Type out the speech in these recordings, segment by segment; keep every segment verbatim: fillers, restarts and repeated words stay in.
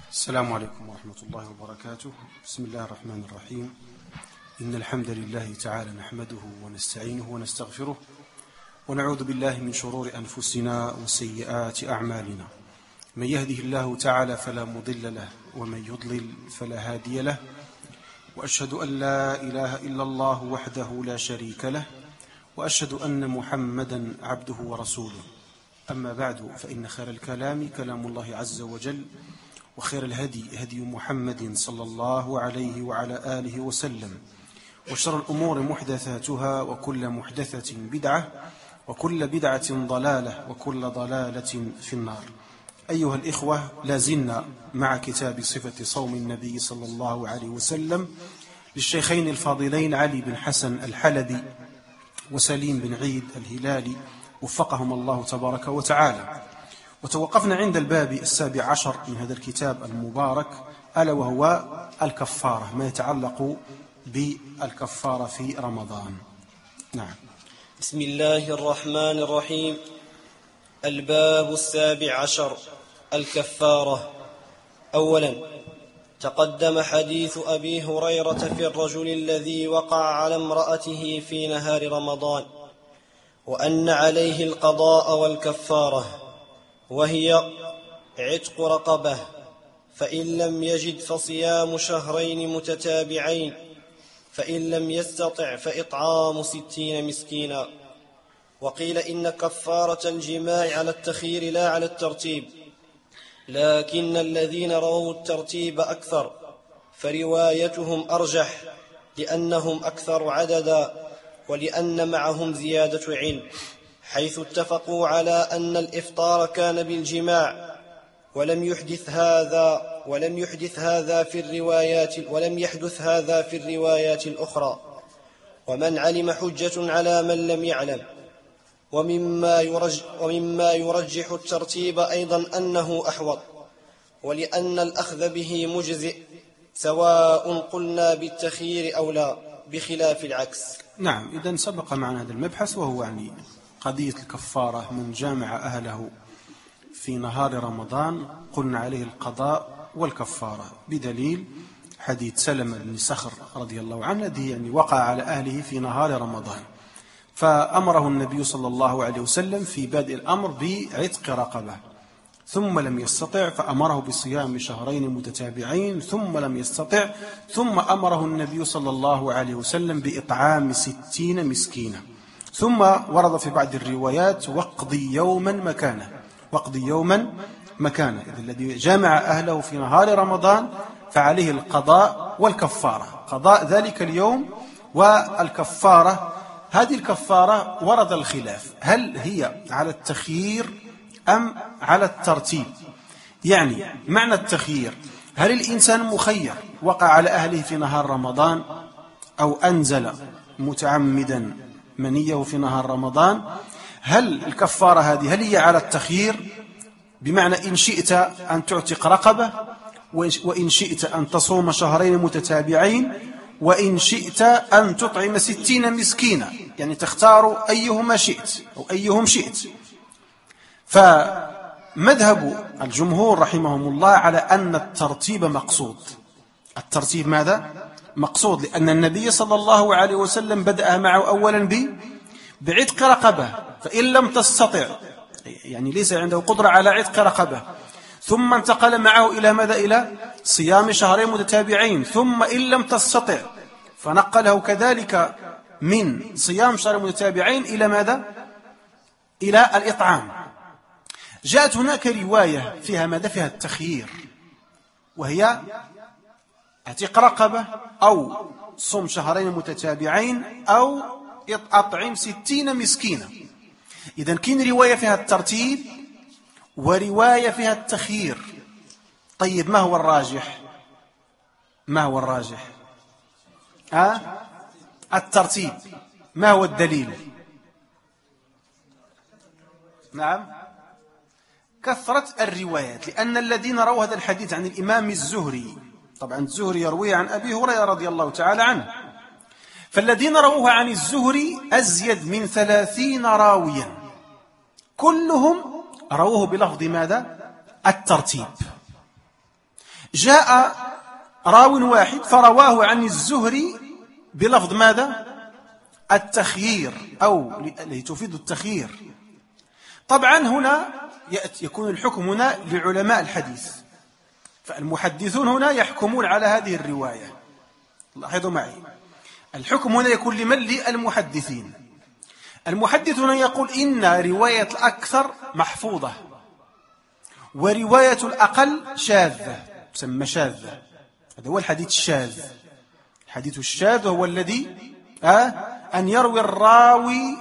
السلام عليكم ورحمة الله وبركاته. بسم الله الرحمن الرحيم. إن الحمد لله تعالى نحمده ونستعينه ونستغفره ونعوذ بالله من شرور أنفسنا وسيئات أعمالنا. من يهده الله تعالى فلا مضل له ومن يضلل فلا هادي له، وأشهد أن لا إله إلا الله وحده لا شريك له، وأشهد أن محمدا عبده ورسوله. أما بعد، فإن خير الكلام كلام الله عز وجل، وخير الهدي هدي محمد صلى الله عليه وعلى آله وسلم، وشر الأمور محدثاتها، وكل محدثة بدعة، وكل بدعة ضلالة، وكل ضلالة في النار. أيها الإخوة، لازلنا مع كتاب صفة صوم النبي صلى الله عليه وسلم للشيخين الفاضلين علي بن حسن الحلبي وسليم بن عيد الهلالي وفقهم الله تبارك وتعالى. وتوقفنا عند الباب السابع عشر من هذا الكتاب المبارك، ألا وهو الكفارة، ما يتعلق بالكفارة في رمضان. نعم. بسم الله الرحمن الرحيم. الباب السابع عشر، الكفارة. أولا، تقدم حديث أبي هريرة في الرجل الذي وقع على امرأته في نهار رمضان، وأن عليه القضاء والكفارة، وهي عتق رقبة، فإن لم يجد فصيام شهرين متتابعين، فإن لم يستطع فإطعام ستين مسكينا. وقيل إن كفارة الجماع على التخيير لا على الترتيب، لكن الذين رووا الترتيب أكثر، فروايتهم أرجح، لأنهم أكثر عددا، ولأن معهم زيادة علم، حيث اتفقوا على أن الإفطار كان بالجماع، ولم يحدث هذا ولم يحدث هذا في الروايات ولم يحدث هذا في الروايات الأخرى. ومن علم حجة على من لم يعلم. ومما يرجح, ومما يرجح الترتيب أيضا أنه أحوط، ولأن الأخذ به مجزئ، سواء قلنا بالتخيير أو لا، بخلاف العكس. نعم. إذن سبق معنا هذا المبحث، وهو يعني قضية الكفارة. من جامع أهله في نهار رمضان قلنا عليه القضاء والكفارة، بدليل حديث سلمة بن صخر رضي الله عنه الذي يعني وقع على أهله في نهار رمضان، فأمره النبي صلى الله عليه وسلم في بادئ الأمر بعتق رقبة، ثم لم يستطع فأمره بصيام شهرين متتابعين، ثم لم يستطع ثم أمره النبي صلى الله عليه وسلم بإطعام ستين مسكينا، ثم ورد في بعض الروايات وقضي يوما مكانه وقضي يوما مكانه. إذ الذي جامع أهله في نهار رمضان فعليه القضاء والكفارة، قضاء ذلك اليوم والكفارة. هذه الكفارة ورد الخلاف، هل هي على التخيير أم على الترتيب؟ يعني معنى التخيير، هل الإنسان مخير وقع على أهله في نهار رمضان، أو أنزل متعمدا منيه في نهار رمضان؟ هل الكفارة هذه هل هي على التخيير، بمعنى إن شئت أن تعتق رقبة، وإن شئت أن تصوم شهرين متتابعين، وإن شئت أن تطعم ستين مسكينا، يعني تختار أيهما شئت أو أيهم شئت. فمذهب الجمهور رحمهم الله على أن الترتيب مقصود. الترتيب ماذا؟ مقصود، لأن النبي صلى الله عليه وسلم بدأ معه أولا ب بعتق رقبة، فإن لم تستطع، يعني ليس عنده قدرة على عتق رقبة، ثم انتقل معه إلى ماذا؟ إلى صيام شهرين متتابعين، ثم إن لم تستطع فنقله كذلك من صيام شهرين متتابعين إلى ماذا؟ إلى الإطعام. جاءت هناك رواية فيها ماذا؟ فيها التخيير، وهي اعتق رقبة، أو صوم شهرين متتابعين، أو أطعم ستين مسكينا. إذن كاين رواية فيها الترتيب ورواية فيها التخيير. طيب، ما هو الراجح؟ ما هو الراجح؟ أه؟ الترتيب. ما هو الدليل؟ نعم، كثرة الروايات، لأن الذين رووا هذا الحديث عن الإمام الزهري، طبعا الزهري يروي عن أبي هريرة رضي الله تعالى عنه، فالذين رووه عن الزهري أزيد من ثلاثين راويا، كلهم رووه بلفظ ماذا؟ الترتيب. جاء راو واحد فرواه عن الزهري بلفظ ماذا؟ التخيير أو تفيد التخيير. طبعا هنا يكون الحكم هنا لعلماء الحديث، فالمحدثون هنا يحكمون على هذه الرواية. لاحظوا معي، الحكم هنا يكون لمن؟ للمحدثين. المحدث هنا يقول إن رواية الأكثر محفوظة ورواية الأقل شاذة، تسمى شاذة. هذا هو الحديث الشاذ. الحديث الشاذ هو الذي آه أن يروي الراوي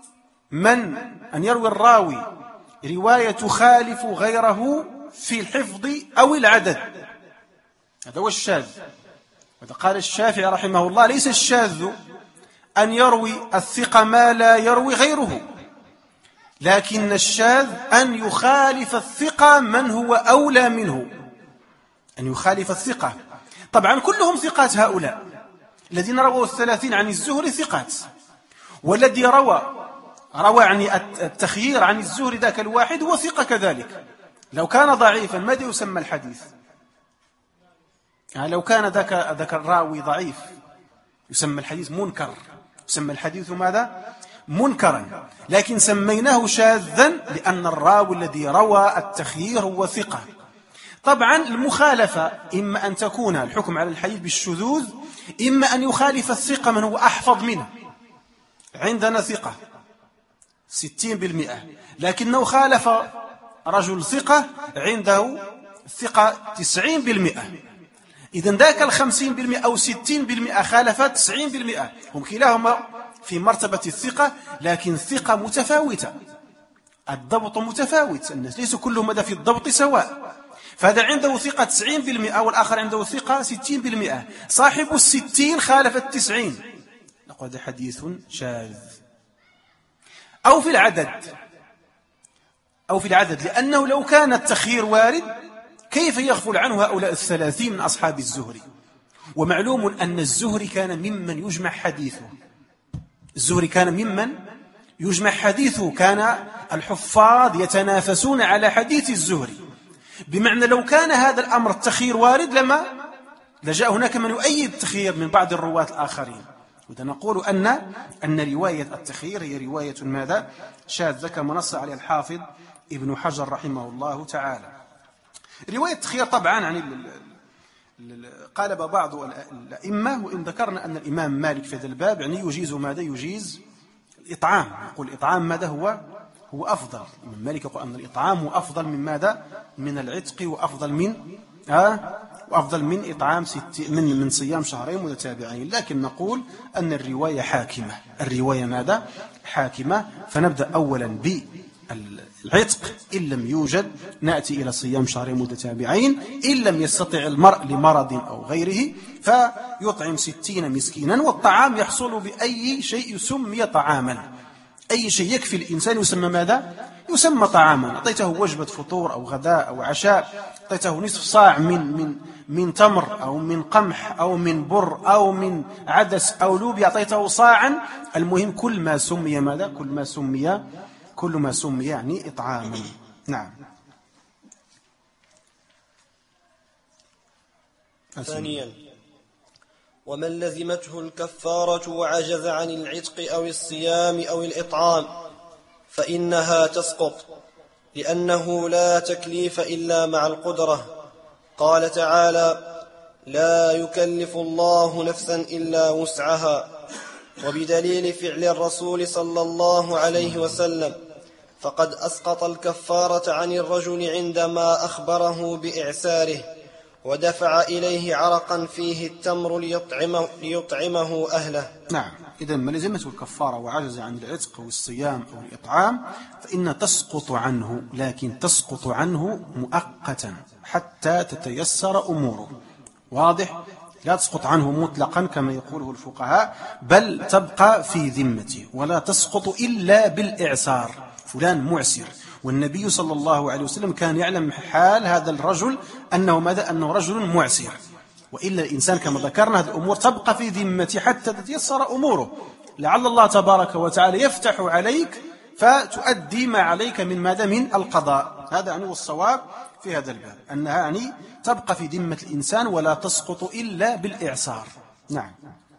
من أن يروي الراوي رواية تخالف غيره في الحفظ أو العدد. هذا هو الشاذ. وإذا قال الشافعي رحمه الله: ليس الشاذ أن يروي الثقة ما لا يروي غيره، لكن الشاذ أن يخالف الثقة من هو أولى منه، أن يخالف الثقة. طبعا كلهم ثقات، هؤلاء الذين رووا الثلاثين عن الزهري ثقات، والذي روى روى عن التخيير عن الزهري ذاك الواحد هو ثقة كذلك. لو كان ضعيفا ماذا يسمى الحديث؟ يعني لو كان ذاك ذاك الراوي ضعيف يسمى الحديث منكر، يسمى الحديث ماذا؟ منكرا. لكن سميناه شاذا لأن الراوي الذي روى التخيير هو ثقة. طبعا المخالفة إما أن تكون الحكم على الحديث بالشذوذ، إما أن يخالف الثقة من هو أحفظ منه. عندنا ثقة ستين بالمئة، لكنه خالف رجل ثقة عنده ثقة تسعين بالمئة. إذن ذاك الخمسين بالمئة أو ستين بالمئة خالف تسعين بالمئة، هم كلاهما في مرتبة الثقة، لكن الثقة متفاوتة، الضبط متفاوت، الناس ليسوا كلهم في الضبط سواء. فهذا عنده ثقة تسعين بالمئة والآخر عنده ثقة ستين بالمئة. صاحب الستين خالف التسعين، نقول هذا حديث شاذ. أو في العدد أو في العدد لأنه لو كان التخيير وارد كيف يغفل عنه هؤلاء الثلاثين من أصحاب الزهري؟ ومعلوم أن الزهري كان ممن يجمع حديثه، الزهري كان ممن يجمع حديثه، كان الحفاظ يتنافسون على حديث الزهري. بمعنى لو كان هذا الأمر التخيير وارد لما لجاء هناك من يؤيد التخيير من بعض الرواة الآخرين. وإذا نقول أن أن رواية التخيير هي رواية ماذا؟ شاذة، كما نص عليه الحافظ ابن حجر رحمه الله تعالى. رواية التخيير طبعا يعني قالب بعض الأئمة، وإن ذكرنا أن الإمام مالك في هذا الباب يعني يجيز ماذا؟ يجيز الإطعام، يقول الإطعام ماذا هو هو أفضل. الإمام مالك يقول أن الإطعام هو أفضل من ماذا؟ من العتق، وأفضل من آه وأفضل من إطعام ست من من صيام شهرين متتابعين. لكن نقول أن الرواية حاكمة، الرواية ماذا؟ حاكمة. فنبدأ أولا بالعتق، إن لم يوجد نأتي إلى صيام شهرين متتابعين، إن لم يستطع المرء لمرض أو غيره فيطعم ستين مسكينا. والطعام يحصل بأي شيء يسمي طعاما، أي شيء يكفي الإنسان يسمى ماذا؟ يسمى طعاما. أعطيته وجبة فطور أو غداء أو عشاء، أعطيته نصف صاع من من من تمر أو من قمح أو من بر أو من عدس أو لوبيا، أعطيته صاعا. المهم كل ما سمي ماذا؟ كل ما سمي كل ما سمي يعني إطعاما. نعم. ثانيا، ومن لزمته الكفارة وعجز عن العتق أو الصيام أو الإطعام فإنها تسقط، لأنه لا تكليف إلا مع القدرة. قال تعالى: لا يكلف الله نفسا إلا وسعها. وبدليل فعل الرسول صلى الله عليه وسلم فقد أسقط الكفارة عن الرجل عندما أخبره بإعساره ودفع إليه عرقا فيه التمر ليطعمه, ليطعمه أهله. نعم. إذن من لزمته الكفارة وعجز عن العتق والصيام أو الإطعام فإن تسقط عنه، لكن تسقط عنه مؤقتا حتى تتيسر أموره. واضح؟ لا تسقط عنه مطلقا كما يقوله الفقهاء، بل تبقى في ذمته، ولا تسقط إلا بالإعسار، فلان معسر. والنبي صلى الله عليه وسلم كان يعلم حال هذا الرجل أنه ماذا؟ أنه رجل معسر. وإلا الإنسان كما ذكرنا هذه الأمور تبقى في ذمته حتى تتيسر أموره، لعل الله تبارك وتعالى يفتح عليك فتؤدي ما عليك من ماذا؟ من القضاء. هذا يعني الصواب في في هذا الباب، أنها يعني تبقى في ذمة الإنسان ولا تسقط إلا بالإعصار. نعم.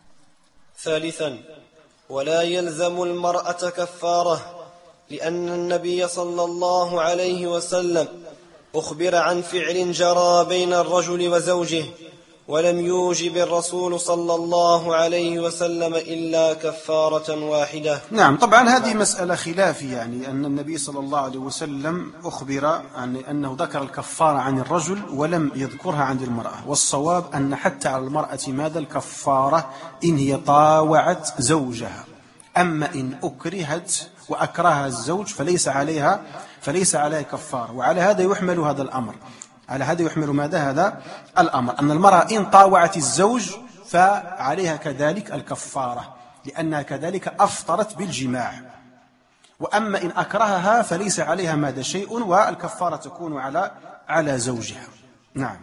ثالثا، ولا يلزم المرأة كفارة، لأن النبي صلى الله عليه وسلم أخبر عن فعل جرى بين الرجل وزوجه، ولم يوجب الرسول صلى الله عليه وسلم إلا كفارة واحدة. نعم، طبعا هذه مسألة خلافية، يعني أن النبي صلى الله عليه وسلم أخبر عن أنه ذكر الكفارة عن الرجل ولم يذكرها عن المرأة، والصواب أن حتى على المرأة ماذا الكفارة إن هي طاوعت زوجها، أما إن أكرهت وأكرهها الزوج فليس عليها فليس عليها كفارة. وعلى هذا يحمل هذا الأمر على هذا يحمل ماذا هذا الأمر أن المرأة إن طاوعت الزوج فعليها كذلك الكفارة، لأنها كذلك أفطرت بالجماع. وأما إن أكرهها فليس عليها ماذا شيء، والكفارة تكون على على زوجها. نعم.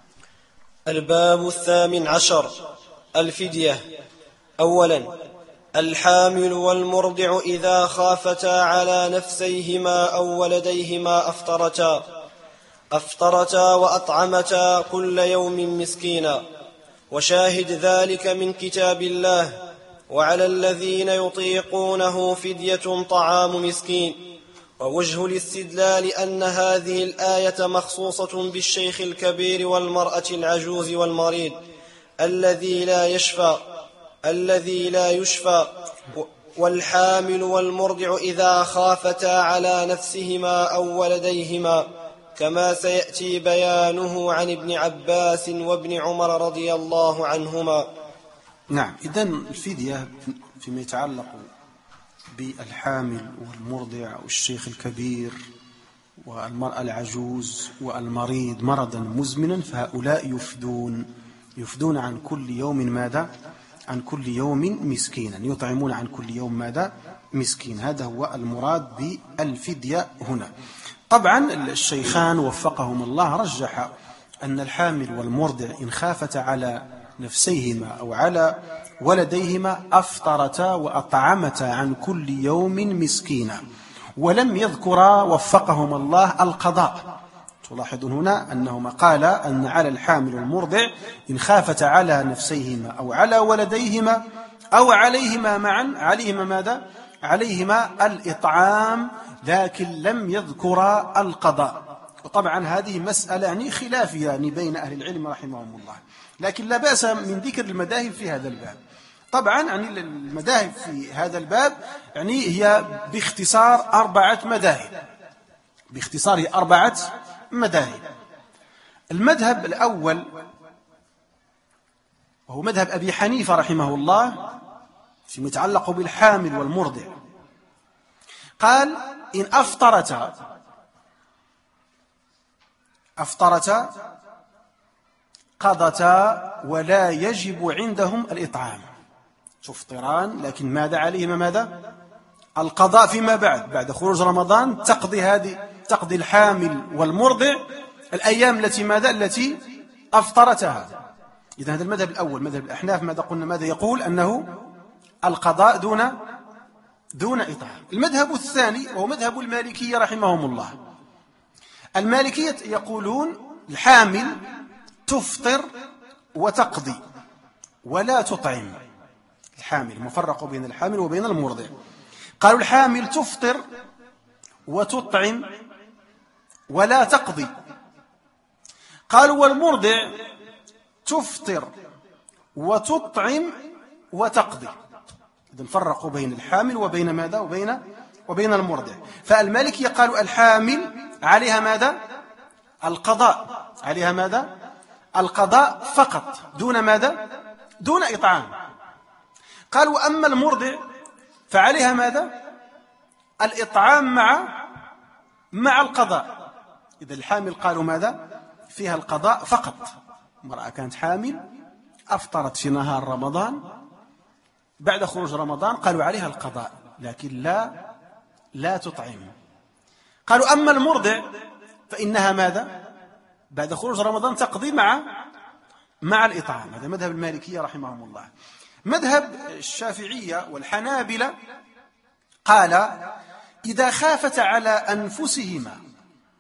الباب الثامن عشر، الفدية. أولا، الحامل والمرضع إذا خافتا على نفسيهما أو ولديهما أفطرتا أفطرتا وأطعمتا كل يوم مسكينا. وشاهد ذلك من كتاب الله: وعلى الذين يطيقونه فدية طعام مسكين. ووجه الاستدلال أن هذه الآية مخصوصة بالشيخ الكبير والمرأة العجوز والمريض الذي لا يشفى الذي لا يشفى والحامل والمرضع إذا خافتا على نفسهما أو ولديهما، كما سيأتي بيانه عن ابن عباس وابن عمر رضي الله عنهما. نعم. إذن الفدية فيما يتعلق بالحامل والمرضع والشيخ الكبير والمرأة العجوز والمريض مرضا مزمنا، فهؤلاء يفدون يفدون عن كل يوم ماذا؟ عن كل يوم مسكينا، يطعمون عن كل يوم ماذا؟ مسكين. هذا هو المراد بالفدية هنا. طبعا الشيخان وفقهم الله رجح أن الحامل والمرضع إن خافتا على نفسيهما أو على ولديهما أفطرتا وأطعمتا عن كل يوم مسكينا، ولم يذكرا وفقهم الله القضاء. تلاحظون هنا أنهما قال أن على الحامل والمرضع إن خافتا على نفسيهما أو على ولديهما أو عليهما معا عليهما ماذا؟ عليهما الإطعام، لكن لم يذكر القضاء. وطبعا هذه مسألة يعني خلافية يعني بين أهل العلم رحمهم الله، لكن لا بأس من ذكر المذاهب في هذا الباب. طبعا يعني المذاهب في هذا الباب يعني هي باختصار أربعة مذاهب باختصار هي أربعة مذاهب. المذهب الأول وهو مذهب أبي حنيفة رحمه الله فيما يتعلق بالحامل والمرضع، قال إن أفطرتا أفطرتا قضتا ولا يجب عندهم الإطعام. تفطران لكن ماذا عليهما ماذا؟ القضاء فيما بعد بعد خروج رمضان، تقضي هذه تقضي الحامل والمرضع الأيام التي ماذا التي أفطرتها. إذن هذا المذهب الأول. مذهب الأحناف ماذا قلنا؟ ماذا يقول؟ أنه القضاء دون دون إطعام. المذهب الثاني وهو مذهب المالكية رحمهم الله. المالكية يقولون الحامل تفطر وتقضي ولا تطعم. الحامل مفرق بين الحامل وبين المرضع. قالوا الحامل تفطر وتطعم ولا تقضي. قالوا والمرضع تفطر وتطعم وتقضي. إذن فرقوا بين الحامل وبين ماذا؟ وبين وبين المرضع. فالمالكية قالوا الحامل عليها ماذا؟ القضاء. عليها ماذا؟ القضاء فقط دون ماذا؟ دون إطعام. قالوا أما المرضع فعليها ماذا؟ الإطعام مع مع القضاء. إذا الحامل قالوا ماذا؟ فيها القضاء فقط. امرأة كانت حامل أفطرت في نهار رمضان، بعد خروج رمضان قالوا عليها القضاء لكن لا لا تطعم. قالوا أما المرضع فإنها ماذا؟ بعد خروج رمضان تقضي مع مع الإطعام. هذا مذهب المالكية رحمهم الله. مذهب الشافعية والحنابلة قال إذا خافت على أنفسهما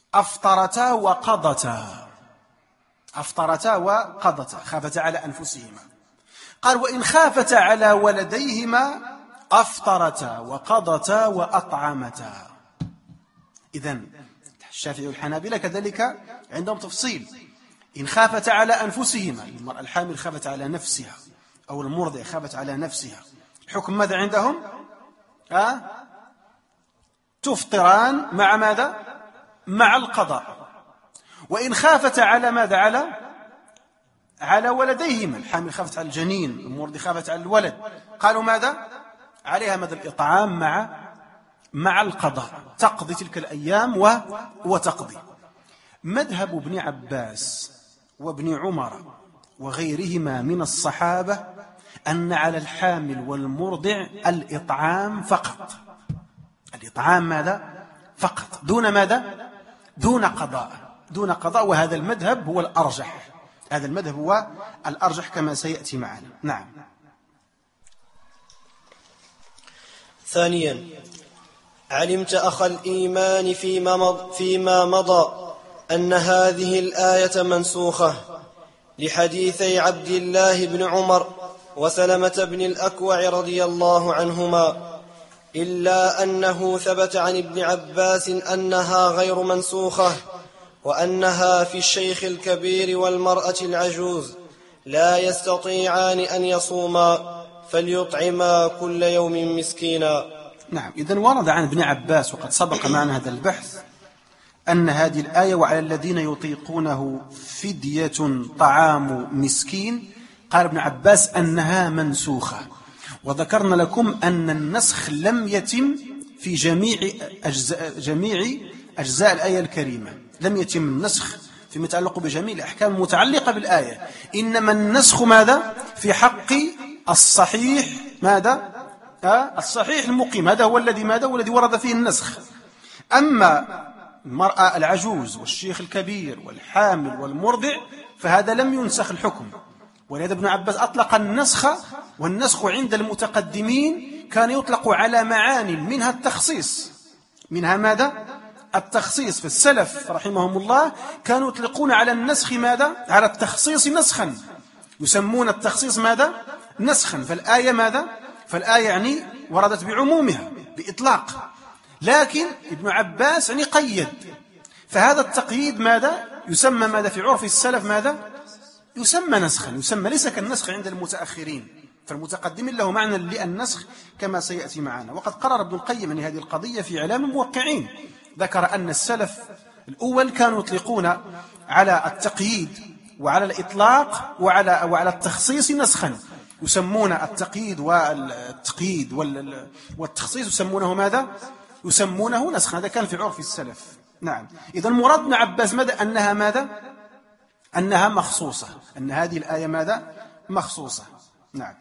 أفطرتا وقضتا، أفطرتا وقضتا، خافتا على أنفسهما. قال وإن خافتا على ولديهما أفطرتا وقضتا وأطعمتا. إذن الشافعي والحنابلة كذلك عندهم تفصيل. إن خافتا على أنفسهما، المرأة الحامل خافت على نفسها أو المرضع خافت على نفسها، الحكم ماذا عندهم؟ أه؟ تفطران مع ماذا؟ مع القضاء. وإن خافتا على ماذا؟ على على ولديهما، الحامل خافت على الجنين، المرضع خافت على الولد، قالوا ماذا؟ عليها ماذا؟ الإطعام مع مع القضاء، تقضي تلك الأيام و... وتقضي. مذهب ابن عباس وابن عمر وغيرهما من الصحابة أن على الحامل والمرضع الإطعام فقط، الإطعام ماذا؟ فقط، دون ماذا؟ دون قضاء، دون قضاء. وهذا المذهب هو الأرجح، هذا المذهب هو الأرجح كما سيأتي معنا. نعم. ثانيا، علمت أخ الإيمان فيما مضى, فيما مضى أن هذه الآية منسوخة لحديثي عبد الله بن عمر وسلمة بن الأكوع رضي الله عنهما، إلا أنه ثبت عن ابن عباس أنها غير منسوخة، وأنها في الشيخ الكبير والمرأة العجوز لا يستطيعان أن يصوما فليطعما كل يوم مسكينا. نعم. إذن ورد عن ابن عباس وقد سبق معنا هذا البحث أن هذه الآية وعلى الذين يطيقونه فدية طعام مسكين، قال ابن عباس أنها منسوخة. وذكرنا لكم أن النسخ لم يتم في جميع أجزاء, جميع أجزاء الآية الكريمة، لم يتم النسخ فيما يتعلق بجميع الأحكام المتعلقة بالآية، إنما النسخ ماذا؟ في حق الصحيح ماذا؟ أه؟ الصحيح المقيم، هذا هو الذي ماذا؟ هو الذي ورد فيه النسخ. أما المرأة العجوز والشيخ الكبير والحامل والمرضع فهذا لم ينسخ الحكم. ولهذا ابن عباس أطلق النسخ، والنسخ عند المتقدمين كان يطلق على معان منها التخصيص، منها ماذا؟ التخصيص. فالسلف رحمهم الله كانوا يطلقون على النسخ ماذا؟ على التخصيص نسخا، يسمون التخصيص ماذا؟ نسخا. فالآية ماذا؟ فالآية يعني وردت بعمومها بإطلاق، لكن ابن عباس يعني قيد. فهذا التقييد ماذا؟ يسمى ماذا في عرف السلف؟ ماذا؟ يسمى نسخا، يسمى ليس كالنسخ عند المتأخرين. فالمتقدمين له معنى للنسخ كما سيأتي معنا. وقد قرر ابن القيم هذه القضية في إعلام الموقعين، ذكر أن السلف الأول كانوا يطلقون على التقييد وعلى الإطلاق وعلى, وعلى التخصيص نسخا، يسمون التقييد والتقييد والتخصيص يسمونه ماذا؟ يسمونه نسخا. هذا كان في عرف السلف. نعم. إذن مراد ابن عباس ماذا؟ أنها ماذا؟ أنها مخصوصة، أن هذه الآية ماذا؟ مخصوصة. نعم.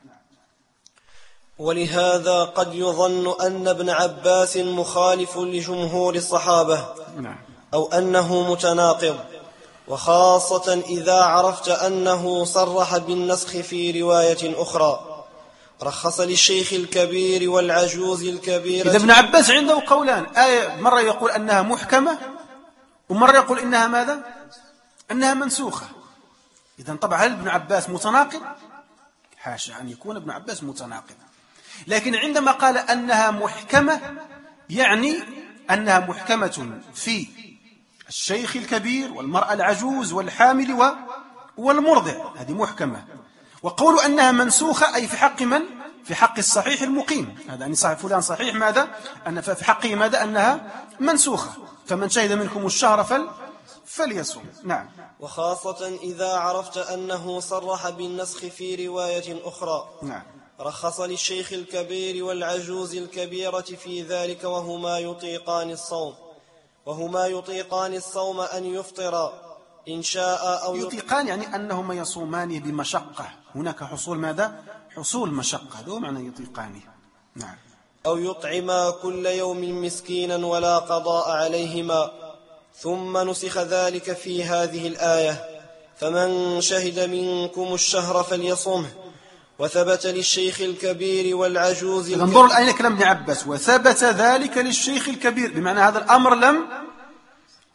ولهذا قد يظن أن ابن عباس مخالف لجمهور الصحابة، نعم، أو أنه متناقض، وخاصة إذا عرفت أنه صرح بالنسخ في رواية أخرى، رخص للشيخ الكبير والعجوز الكبيرة. إذا ابن عباس عنده قولان، آية مرة يقول أنها محكمة ومرة يقول إنها ماذا؟ أنها منسوخة. إذن طبعا هل ابن عباس متناقض؟ حاشا أن يكون ابن عباس متناقض. لكن عندما قال أنها محكمة يعني أنها محكمة في الشيخ الكبير والمرأة العجوز والحامل والمرضع، هذه محكمة. وقول أنها منسوخة أي في حق من؟ في حق الصحيح المقيم. هذا يعني صحيح فلان صحيح ماذا؟ أن في حقه ماذا؟ أنها منسوخة. فمن شهد منكم الشهر فل فليصوم. نعم. وخاصة إذا عرفت أنه صرح بالنسخ في رواية أخرى. نعم. رخص للشيخ الكبير والعجوز الكبيرة في ذلك وهما يطيقان الصوم وهما يطيقان الصوم أن يفطرا إن شاء أو يطيقان يعني أنهما يصومان بمشقة، هناك حصول ماذا؟ حصول مشقة، هذا معنى يطيقان. نعم. أو يطعما كل يوم مسكينا ولا قضاء عليهما. ثم نسخ ذلك في هذه الآية فمن شهد منكم الشهر فليصمه. وثبت للشيخ الكبير والعجوز. انظروا الآية كلام ابن عباس، وثبت ذلك للشيخ الكبير، بمعنى هذا الأمر لم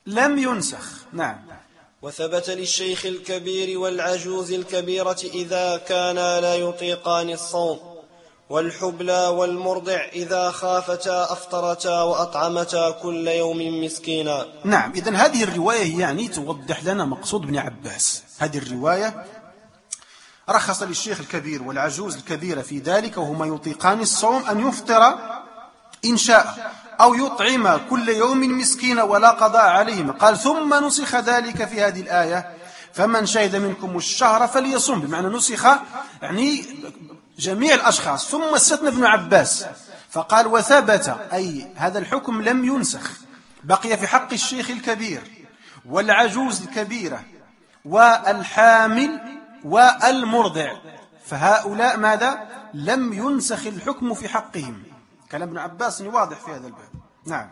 لم ينسخ. نعم. وثبت للشيخ الكبير والعجوز الكبيرة إذا كانا لا يطيقان الصوم، والحبلى والمرضع إذا خافتا أفطرتا وأطعمتا كل يوم مسكينا. نعم. إذن هذه الرواية يعني توضح لنا مقصود ابن عباس. هذه الرواية رخص للشيخ الكبير والعجوز الكبيرة في ذلك وهما يطيقان الصوم أن يفطر إن شاء أو يطعم كل يوم مسكين ولا قضاء عليهما. قال ثم نسخ ذلك في هذه الآية فمن شهد منكم الشهر فليصم، بمعنى نسخ يعني جميع الأشخاص، ثم استثنى ابن عباس فقال وثبت، أي هذا الحكم لم ينسخ، بقي في حق الشيخ الكبير والعجوز الكبيرة والحامل والمرضع، فهؤلاء ماذا؟ لم ينسخ الحكم في حقهم. كلام ابن عباس واضح في هذا الباب. نعم.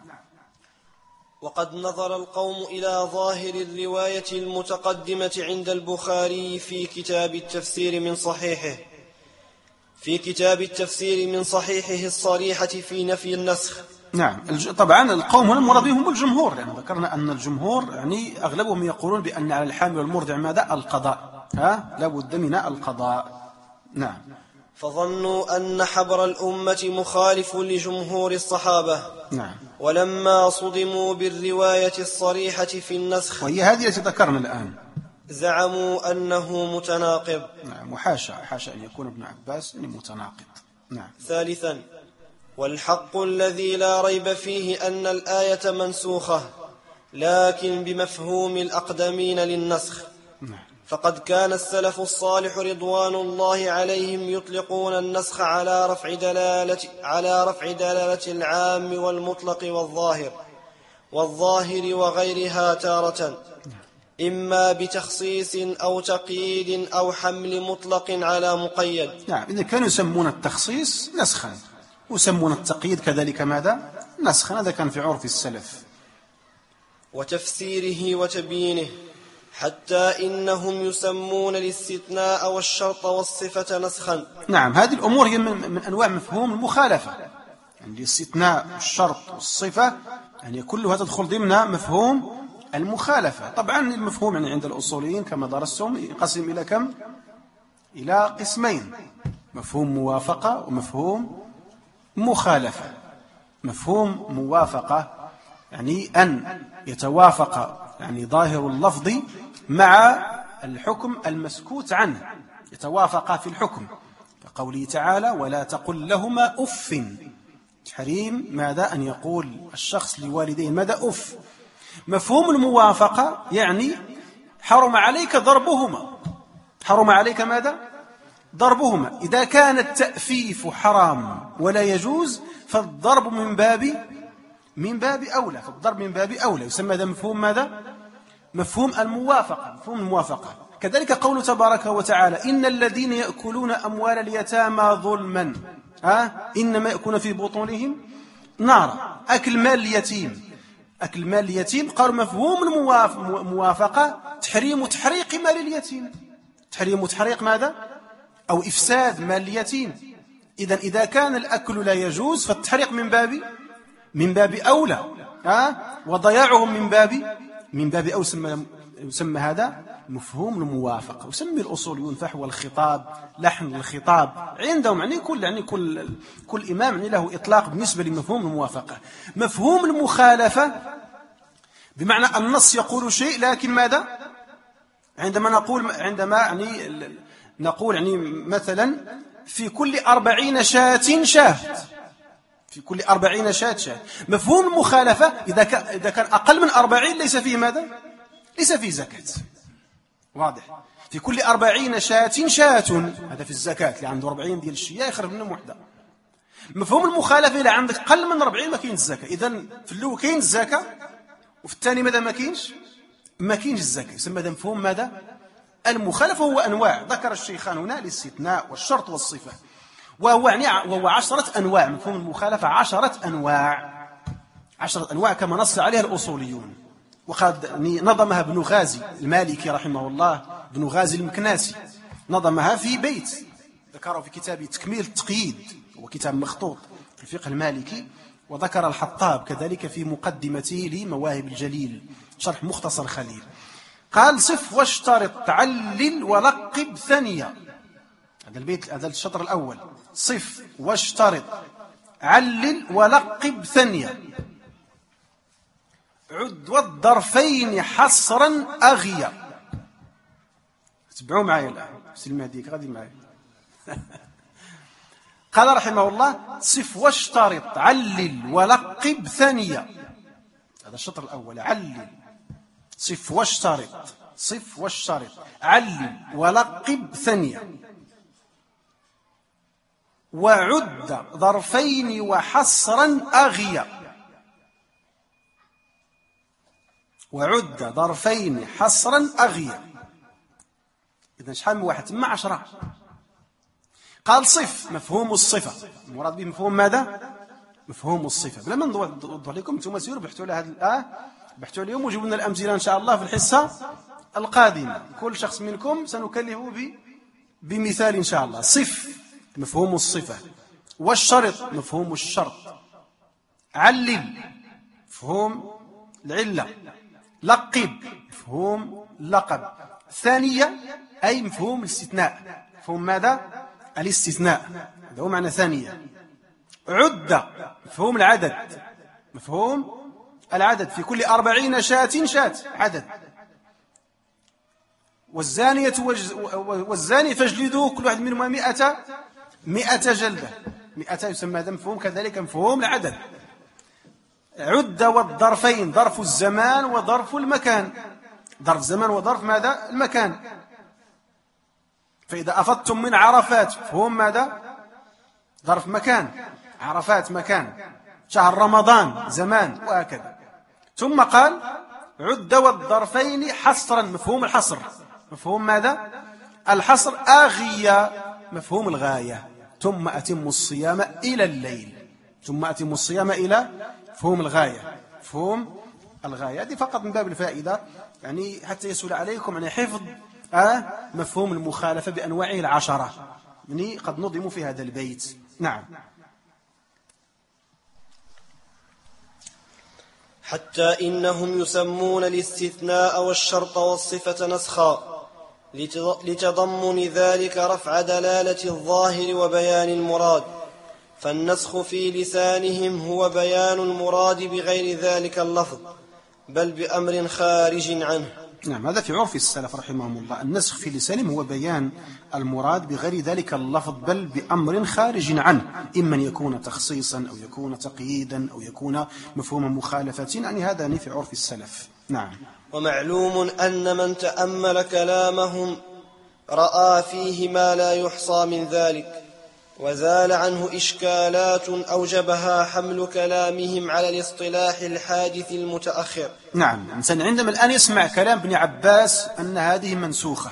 وقد نظر القوم إلى ظاهر الرواية المتقدمة عند البخاري في كتاب التفسير من صحيحه في كتاب التفسير من صحيحه الصريحة في نفي النسخ. نعم. طبعا القوم هنا المراد بهم الجمهور، لأن يعني ذكرنا أن الجمهور يعني أغلبهم يقولون بأن على الحامل والمرضع ماذا؟ القضاء، ها لا بد من القضاء. نعم. فظنوا أن حبر الأمة مخالف لجمهور الصحابة. نعم. ولما صدموا بالرواية الصريحة في النسخ، وهي هذه التي ذكرنا الآن، زعموا أنه متناقض. نعم. وحاشا حاشا أن يكون ابن عباس متناقض. نعم. ثالثا، والحق الذي لا ريب فيه أن الآية منسوخة لكن بمفهوم الأقدمين للنسخ. نعم. فقد كان السلف الصالح رضوان الله عليهم يطلقون النسخ على رفع دلالة على رفع دلالة العام والمطلق والظاهر والظاهر وغيرها تارة، إما بتخصيص أو تقييد أو حمل مطلق على مقيد. نعم. إذا كانوا يسمون التخصيص نسخا ويسمون التقييد كذلك ماذا؟ نسخا. هذا كان في عرف السلف. وتفسيره وتبيينه، حتى إنهم يسمون الاستثناء والشرط والصفة نسخا. نعم. هذه الأمور هي من, من أنواع مفهوم المخالفة، يعني الاستثناء والشرط والصفة يعني كلها تدخل ضمن مفهوم المخالفة. طبعا المفهوم يعني عند الأصوليين كما درستم ينقسم إلى كم؟ إلى قسمين: مفهوم موافقة ومفهوم مخالفة. مفهوم موافقة يعني أن يتوافق يعني ظاهر اللفظ مع الحكم المسكوت عنه، يتوافق في الحكم، كقوله تعالى ولا تقل لهما أف. تحريم ماذا؟ أن يقول الشخص لوالديه ماذا؟ أف. مفهوم الموافقة يعني حرم عليك ضربهما، حرم عليك ماذا؟ ضربهما. إذا كان التأفيف حرام ولا يجوز فالضرب من باب من باب أولى، فالضرب من باب أولى. يسمى هذا مفهوم ماذا؟ مفهوم الموافقة. مفهوم الموافقة. كذلك قوله تبارك وتعالى إن الذين يأكلون أموال اليتامى ظلما ها إنما يأكلون في بطونهم نارا. أكل مال اليتيم، أكل مال اليتيم قالوا مفهوم الموافقة تحريم تحريق مال اليتيم، تحريم تحريق ماذا؟ أو إفساد مال اليتيم. إذن إذا كان الأكل لا يجوز فالتحريق من باب من باب أولى، ها وضياعهم من باب من باب أو يسمى, يسمى هذا مفهوم الموافقة. وسمي الأصوليون فحوى الخطاب، لحن الخطاب عندهم، يعني كل يعني كل كل إمام يعني له إطلاق بالنسبة لمفهوم الموافقة. مفهوم المخالفة بمعنى النص يقول شيء لكن ماذا؟ عندما نقول عندما يعني نقول يعني مثلا في كل أربعين شاة شاة، في كل أربعين شاة شاة. مفهوم المخالفة إذا كان إذا كان أقل من أربعين ليس فيه ماذا؟ ليس فيه زكاة. واضح؟ في كل أربعين شاة شاة، هذا في الزكاة اللي عنده أربعين ديال الشياه يخرج منهم وحدة. مفهوم المخالفة إذا عندك أقل من أربعين ما كاينش الزكاة. إذن في الأول كاين الزكاة وفي الثاني ماذا؟ ما كاينش ما كاينش الزكاة. يسمى هذا مفهوم ماذا؟ المخالفة. هو أنواع ذكر الشيخان هنا الاستثناء والشرط والصفة، وهو يعني وهو عشرة أنواع. مفهوم المخالفة عشرة أنواع، عشرة أنواع كما نص عليها الأصوليون. وقد نظمها ابن غازي المالكي رحمه الله، ابن غازي المكناسي نظمها في بيت ذكره في كتابه تكميل التقييد، هو كتاب مخطوط في الفقه المالكي. وذكر الحطاب كذلك في مقدمته لمواهب الجليل شرح مختصر خليل. قال صف واشترط علل ولقب ثانية. هذا البيت، هذا الشطر الأول. صف واشترط علل ولقب ثانية. عد والظرفين حصرا أغيا. تبعوا معي الآن، سلمى هذيك غادي معي. قال رحمه الله صف واشترط علل ولقب ثانية. هذا الشطر الأول. علل صف واشترط، صف واشترط علل ولقب ثانية. وعد ظرفين وحصرا أغيا. وعد ظرفين حصرا أغيا. إذن شحال من واحد؟ تما عشرة. قال صف مفهوم الصفة. المراد به مفهوم ماذا؟ مفهوم الصفة. بلا ما نوضح لكم، انتم سيروا بحثوا على هذا الآية، بحثوا اليوم وجيبوا لنا الأمثلة إن شاء الله في الحصة القادمة. كل شخص منكم سنكلفه بمثال إن شاء الله. صف مفهوم الصفة، والشرط مفهوم الشرط، علل مفهوم العلة، لقب مفهوم اللقب، ثانية أي مفهوم الاستثناء. مفهوم ماذا؟ الاستثناء، هذا هو معنى ثانية. عد مفهوم العدد، مفهوم العدد، في كل أربعين شاة شاة عدد. والزانية والزاني فاجلدوا كل واحد منهما مئة مئة جلدة. مئة يسمى هذا مفهوم كذلك مفهوم العدد. عد والظرفين، ظرف الزمان وظرف المكان. ظرف زمان وظرف ماذا؟ المكان. فإذا أفضتم من عرفات مفهوم ماذا؟ ظرف مكان. عرفات مكان، شهر رمضان زمان، وهكذا. ثم قال عد والظرفين حصرا، مفهوم الحصر. مفهوم ماذا؟ الحصر. أغيا مفهوم الغاية. ثم أتم الصيام إلى الليل. ثم أتم الصيام إلى مفهوم الغاية. مفهوم الغاية هذه فقط من باب الفائدة، يعني حتى يسهل عليكم يعني حفظ آه مفهوم المخالفة بأنواعه العشرة، يعني قد نظم في هذا البيت. نعم. حتى إنهم يسمون الاستثناء والشرط والصفة نسخا، لتضمن ذلك رفع دلالة الظاهر وبيان المراد، فالنسخ في لسانهم هو بيان المراد بغير ذلك اللفظ، بل بأمر خارج عنه. نعم، هذا في عرف السلف رحمهم الله. النسخ في لسانهم هو بيان المراد بغير ذلك اللفظ، بل بأمر خارج عنه، إما أن يكون تخصيصا أو يكون تقييدا أو يكون مفهوم مخالفة، يعني هذا في عرف السلف. نعم. ومعلوم أن من تأمل كلامهم رأى فيه ما لا يحصى من ذلك، وزال عنه إشكالات أوجبها حمل كلامهم على الاصطلاح الحادث المتأخر. نعم، الإنسان عندما الآن يسمع كلام ابن عباس أن هذه منسوخة،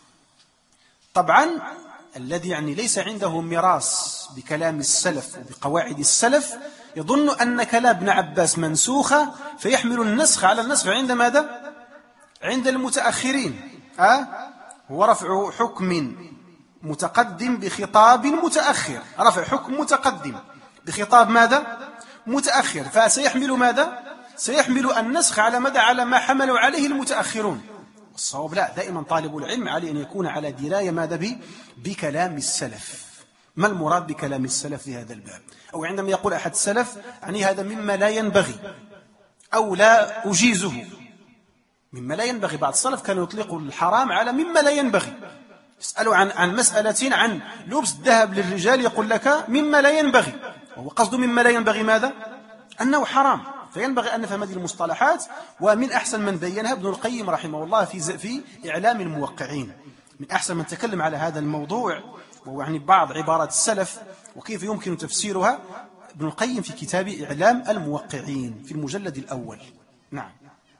طبعا الذي يعني ليس عنده ميراث بكلام السلف وبقواعد السلف يظن أن كلام ابن عباس منسوخة، فيحمل النسخ على النسخ عند ماذا؟ عند المتأخرين. أه؟ هو رفع حكم متقدم بخطاب متأخر، رفع حكم متقدم بخطاب ماذا؟ متأخر، فسيحمل ماذا؟ سيحمل النسخ على ماذا؟ على ما حملوا عليه المتأخرون. الصواب لا، دائما طالب العلم عليه أن يكون على دراية ماذا به؟ بكلام السلف. ما المراد بكلام السلف في هذا الباب؟ أو عندما يقول أحد السلف يعني هذا مما لا ينبغي أو لا أجيزه، مما لا ينبغي. بعض السلف كانوا يطلقوا الحرام على مما لا ينبغي. يسألوا عن عن مسألة عن لبس الذهب للرجال يقول لك مما لا ينبغي، وهو قصده مما لا ينبغي ماذا؟ أنه حرام. فينبغي أن نفهم هذه المصطلحات، ومن أحسن من بينها ابن القيم رحمه الله في في إعلام الموقعين. من أحسن من تكلم على هذا الموضوع وهو يعني بعض عبارات السلف وكيف يمكن تفسيرها، ابن القيم في كتاب إعلام الموقعين في المجلد الأول. نعم.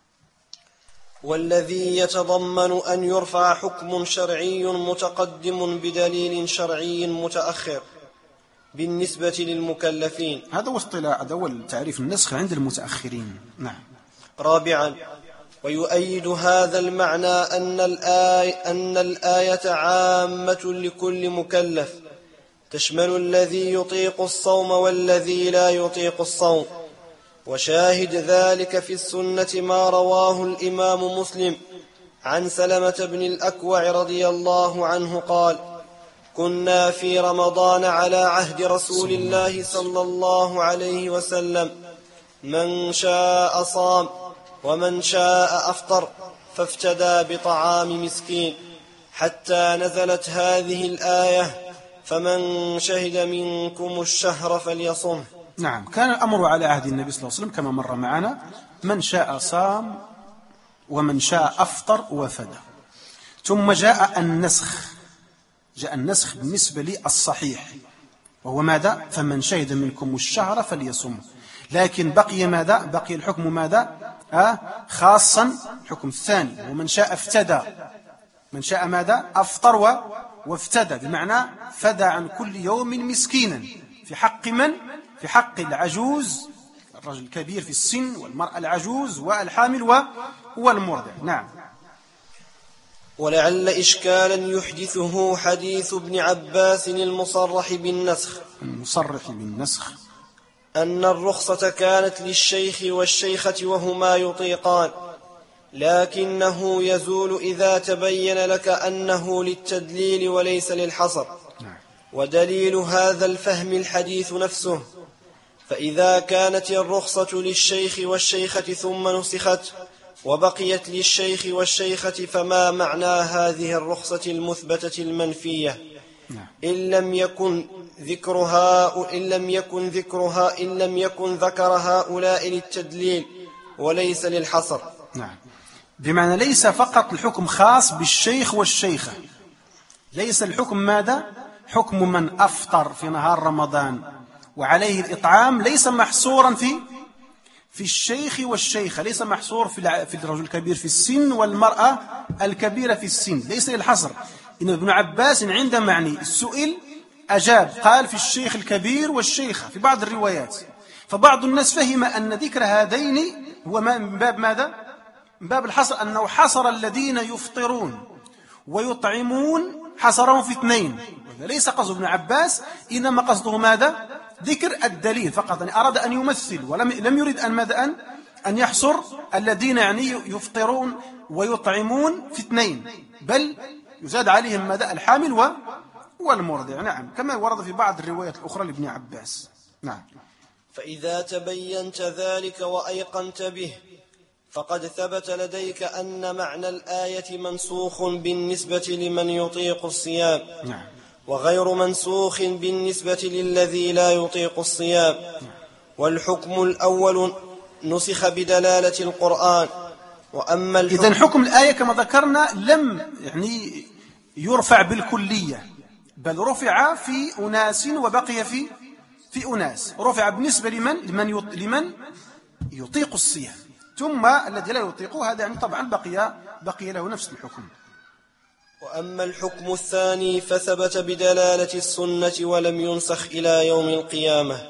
والذي يتضمن أن يرفع حكم شرعي متقدم بدليل شرعي متأخر بالنسبة للمكلفين. هذا هو اصطلاح، هذا هو تعريف النسخ عند المتأخرين. نعم. رابعا، ويؤيد هذا المعنى أن الآية, أن الآية عامة لكل مكلف، تشمل الذي يطيق الصوم والذي لا يطيق الصوم، وشاهد ذلك في السنة ما رواه الإمام مسلم عن سلمة بن الأكوع رضي الله عنه قال: كنا في رمضان على عهد رسول الله صلى الله عليه وسلم، من شاء صام ومن شاء أفطر، فافتدى بطعام مسكين، حتى نزلت هذه الآية: فمن شهد منكم الشهر فليصمه. نعم، كان الأمر على عهد النبي صلى الله عليه وسلم كما مر معنا، من شاء صام ومن شاء أفطر وفدى. ثم جاء النسخ، جاء النسخ بالنسبة لي الصحيح، وهو ماذا؟ فمن شهد منكم الشهر فليصمه. لكن بقي ماذا؟ بقي الحكم ماذا؟ آه خاصا الحكم الثاني، ومن شاء افتدى، من شاء ماذا؟ أفطر وافتدى، بمعنى فدى عن كل يوم مسكينا. في حق من؟ في حق العجوز، الرجل الكبير في السن، والمرأة العجوز، والحامل والمرضع. نعم. ولعل إشكالا يحدثه حديث ابن عباس المصرح بالنسخ المصرح بالنسخ أن الرخصة كانت للشيخ والشيخة وهما يطيقان، لكنه يزول إذا تبين لك أنه للتدليل وليس للحصر. ودليل هذا الفهم الحديث نفسه، فإذا كانت الرخصة للشيخ والشيخة ثم نسخت وبقيت للشيخ والشيخة، فما معنى هذه الرخصة المثبتة المنفية إن لم يكن ذكرها إن لم يكن ذكرها إن لم يكن ذكر هؤلاء للتدليل وليس للحصر؟ نعم، بمعنى ليس فقط الحكم خاص بالشيخ والشيخة، ليس الحكم ماذا؟ حكم من أفطر في نهار رمضان وعليه الإطعام ليس محصورا في في الشيخ والشيخة، ليس محصور في في الرجل الكبير في السن والمرأة الكبيرة في السن، ليس للحصر. إن ابن عباس عندما يعني السئل أجاب، قال في الشيخ الكبير والشيخة في بعض الروايات. فبعض الناس فهم أن ذكر هذين هو من باب ماذا؟ من باب الحصر، أنه حصر الذين يفطرون ويطعمون، حصرهم في اثنين. ليس قصد ابن عباس، إنما قصده ماذا؟ ذكر الدليل فقط، يعني أراد أن يمثل ولم لم يريد أن ماذا؟ أن أن يحصر الذين يعني يفطرون ويطعمون في اثنين، بل يزاد عليهم ماذا؟ الحامل والمرضع. نعم، كما ورد في بعض الروايات الأخرى لابن عباس. نعم. فإذا تبينت ذلك وأيقنت به، فقد ثبت لديك أن معنى الآية منسوخ بالنسبة لمن يطيق الصيام، نعم، وغير منسوخ بالنسبة للذي لا يطيق الصيام. والحكم الأول نسخ بدلالة القرآن. وأما الحكم إذن حكم الآية كما ذكرنا لم يعني يرفع بالكلية، بل رفع في أناس وبقي في في أناس. رفع بالنسبة لمن لمن لمن يطيق الصيام، ثم الذي لا يطيقه هذا يعني طبعا بقي بقي له نفس الحكم. وأما الحكم الثاني فثبت بدلالة السنة ولم ينسخ إلى يوم القيامة.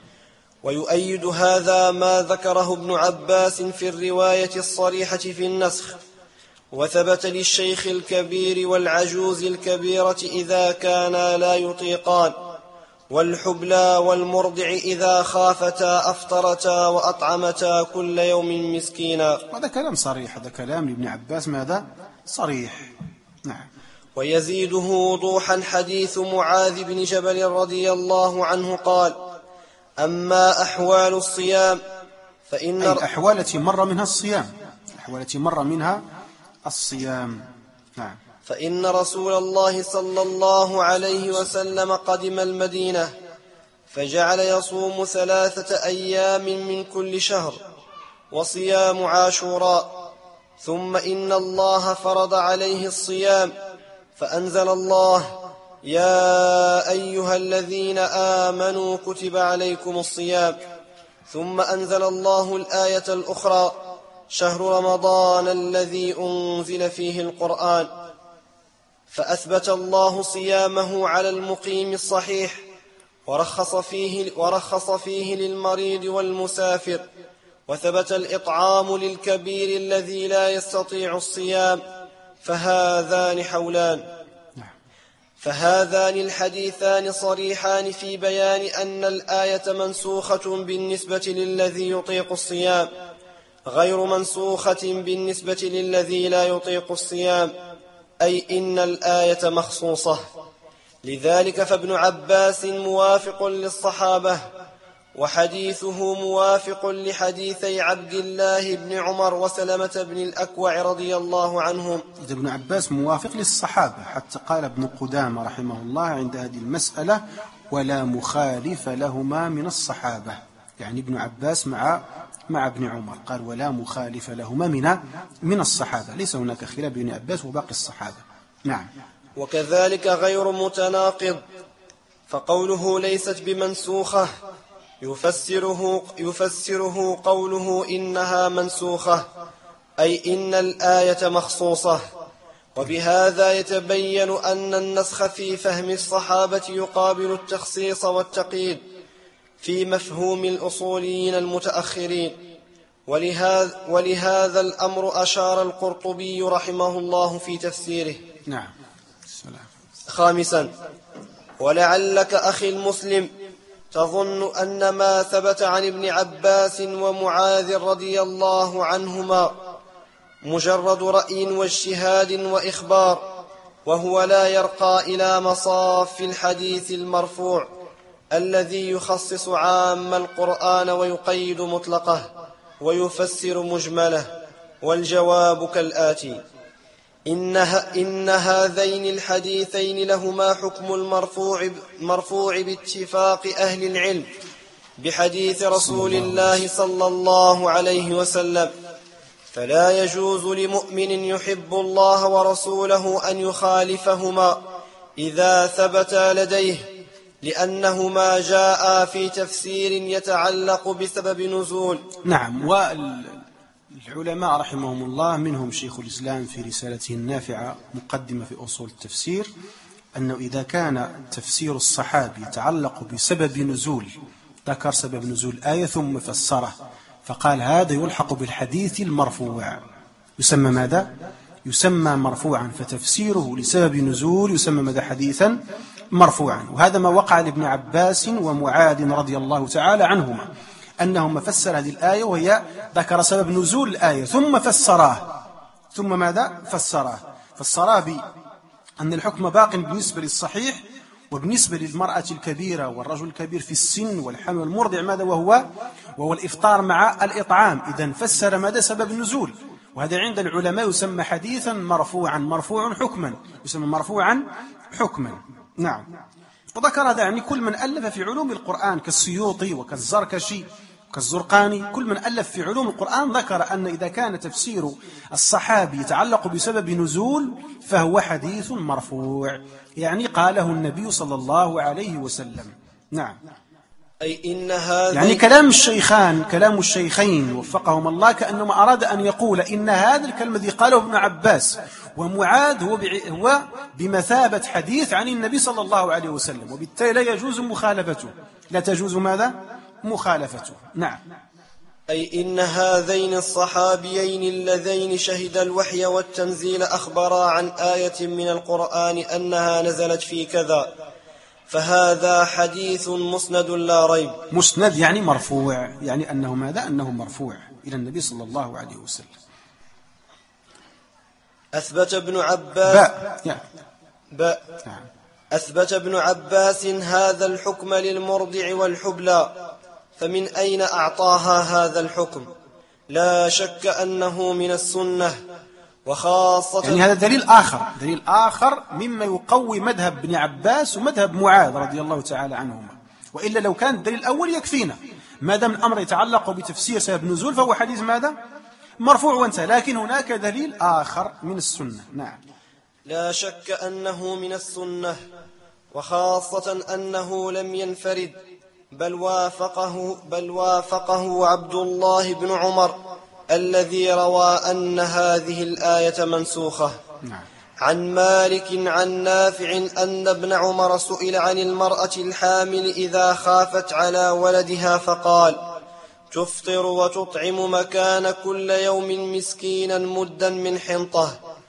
ويؤيد هذا ما ذكره ابن عباس في الرواية الصريحة في النسخ: وثبت للشيخ الكبير والعجوز الكبيرة إذا كانا لا يطيقان، والحبلى والمرضع إذا خافتا أفطرتا وأطعمتا كل يوم مسكينا. هذا كلام صريح، هذا كلام لابن عباس ماذا؟ صريح. نعم. ويزيده وضوحا حديث معاذ بن جبل رضي الله عنه قال: أما أحوال الصيام فإن أي الأحوال التي مر منها الصيام، الأحوال التي مر منها الصيام. نعم. فإن رسول الله صلى الله عليه وسلم قدم المدينة فجعل يصوم ثلاثة أيام من كل شهر، وصيام عاشوراء، ثم إن الله فرض عليه الصيام فأنزل الله: يا أيها الذين آمنوا كتب عليكم الصيام، ثم أنزل الله الآية الأخرى: شهر رمضان الذي أنزل فيه القرآن. فأثبت الله صيامه على المقيم الصحيح، ورخص فيه, ورخص فيه للمريض والمسافر، وثبت الإطعام للكبير الذي لا يستطيع الصيام، فهذان حولان. فهذان الحديثان صريحان في بيان أن الآية منسوخة بالنسبة للذي يطيق الصيام، غير منسوخة بالنسبة للذي لا يطيق الصيام، أي إن الآية مخصوصة. لذلك فابن عباس موافق للصحابة، وحديثه موافق لحديثي عبد الله بن عمر وسلمة بن الأكوع رضي الله عنهم. إذا ابن عباس موافق للصحابة، حتى قال ابن قدامة رحمه الله عند هذه المسألة: ولا مخالف لهما من الصحابة. يعني ابن عباس مع مع ابن عمر، قال: ولا مخالف لهما من من الصحابة، ليس هناك خلاف بين ابن وباقي الصحابة. نعم. وكذلك غير متناقض، فقوله ليست بمنسوخة يفسره, يفسره قوله إنها منسوخة، أي إن الآية مخصوصة. وبهذا يتبين أن النسخ في فهم الصحابة يقابل التخصيص والتقييد في مفهوم الأصوليين المتأخرين. ولهذا, ولهذا الأمر أشار القرطبي رحمه الله في تفسيره. نعم. السلام. خامسا، ولعلك أخي المسلم تظن أن ما ثبت عن ابن عباس ومعاذ رضي الله عنهما مجرد رأي واجتهاد وإخبار، وهو لا يرقى إلى مصاف الحديث المرفوع الذي يخصص عام القرآن ويقيد مطلقه ويفسر مجمله. والجواب كالآتي: إنها إن هذين الحديثين لهما حكم المرفوع مرفوع باتفاق أهل العلم بحديث رسول الله صلى الله عليه وسلم، فلا يجوز لمؤمن يحب الله ورسوله أن يخالفهما إذا ثبتا لديه، لأنهما جاء في تفسير يتعلق بسبب نزول. نعم. والعلماء رحمهم الله منهم شيخ الإسلام في رسالته النافعة مقدمة في أصول التفسير، أنه إذا كان تفسير الصحابي يتعلق بسبب نزول، ذكر سبب نزول آية ثم فسره، فقال هذا يلحق بالحديث المرفوع، يسمى ماذا؟ يسمى مرفوعا، فتفسيره لسبب نزول يسمى ماذا؟ حديثا مرفوعا. وهذا ما وقع لابن عباس ومعاذ رضي الله تعالى عنهما، أنهما فسر هذه الآية وهي ذكر سبب نزول الآية ثم فسراه، ثم ماذا؟ فسراه فسراه بأن الحكم باق بالنسبة للصحيح، وبالنسبة للمرأة الكبيرة والرجل الكبير في السن والحمل المرضع ماذا؟ وهو وهو الإفطار مع الإطعام. إذن فسر ماذا؟ سبب النزول، وهذا عند العلماء يسمى حديثا مرفوعا، مرفوع حكما، يسمى مرفوعا حكما. نعم. وذكر هذا يعني كل من ألف في علوم القرآن كالسيوطي وكالزركشي وكالزرقاني، كل من ألف في علوم القرآن ذكر أن إذا كان تفسير الصحابي يتعلق بسبب نزول فهو حديث مرفوع، يعني قاله النبي صلى الله عليه وسلم. نعم. أي إن هذا يعني كلام الشيخان كلام الشيخين وفقهم الله كأنما أراد أن يقول إن هذا الكلام الذي قاله ابن عباس ومعاذ هو, هو بمثابة حديث عن النبي صلى الله عليه وسلم، وبالتالي لا يجوز مخالفته، لا تجوز ماذا؟ مخالفته. نعم. أي إن هذين الصحابيين اللذين شهد الوحي والتنزيل أخبرا عن آية من القرآن أنها نزلت في كذا، فهذا حديث مسند لا ريب. مسند يعني مرفوع، يعني أنه ماذا؟ أنه مرفوع إلى النبي صلى الله عليه وسلم. أثبت ابن عباس باء. يعني. باء. نعم. أثبت ابن عباس هذا الحكم للمرضع والحبلى، فمن أين أعطاها هذا الحكم؟ لا شك أنه من السنة، وخاصة يعني هذا دليل آخر دليل آخر مما يقوي مذهب ابن عباس ومذهب معاذ رضي الله تعالى عنهما، وإلا لو كان الدليل الأول يكفينا، ما دام الأمر يتعلق بتفسير سبب نزول فهو حديث ماذا؟ مرفوع وانتهى. لكن هناك دليل آخر من السنة. نعم. لا شك أنه من السنة، وخاصة أنه لم ينفرد، بل وافقه, بل وافقه عبد الله بن عمر الذي روى أن هذه الآية منسوخة. نعم. عن مالك عن نافع أن ابن عمر سئل عن المرأة الحامل إذا خافت على ولدها فقال: تفطر وتطعم مكان كل يوم مسكينا مدا من حنطة،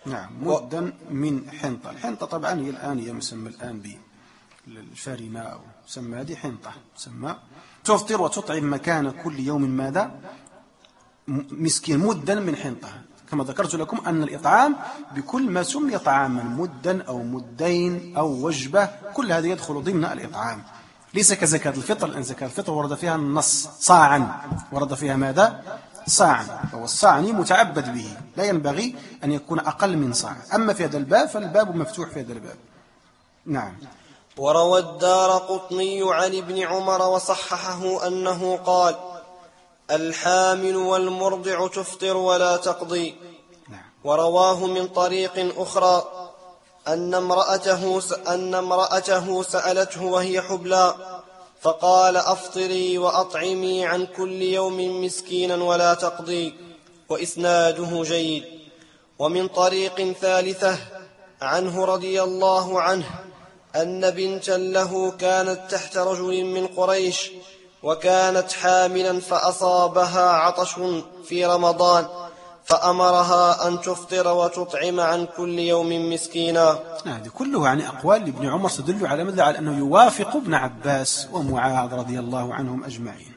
نعم مدا من حنطة. الحنطة طبعا هي الآن هي مسمى الآن بالفارنة أو مسمى هذه حنطة مسمى. تفطر وتطعم مكان كل يوم ماذا؟ مسكين مدا من حنطة. كما ذكرت لكم أن الإطعام بكل ما سمي طعاما مدا أو مدين أو وجبة كل هذا يدخل ضمن الإطعام، ليس كزكاة الفطر، لأن زكاة الفطر ورد فيها النص صاعا، ورد فيها ماذا؟ صاعا، فهو الصاع متعبد به لا ينبغي أن يكون أقل من صاع. أما في هذا الباب فالباب مفتوح في هذا الباب. نعم. وروى الدارقطني عن ابن عمر وصححه أنه قال: الحامل والمرضع تفطر ولا تقضي. ورواه من طريق أخرى أن امرأته, أن امرأته سألته وهي حبلى فقال: أفطري وأطعمي عن كل يوم مسكينا ولا تقضي. وإسناده جيد. ومن طريق ثالثة عنه رضي الله عنه أن بنتا له كانت تحت رجل من قريش وكانت حاملا فأصابها عطش في رمضان فأمرها أن تفطر وتطعم عن كل يوم مسكينا. هذه كله يعني أقوال لابن عمر تدل على ماذا؟ على أنه يوافق ابن عباس ومعاذ رضي الله عنهم أجمعين.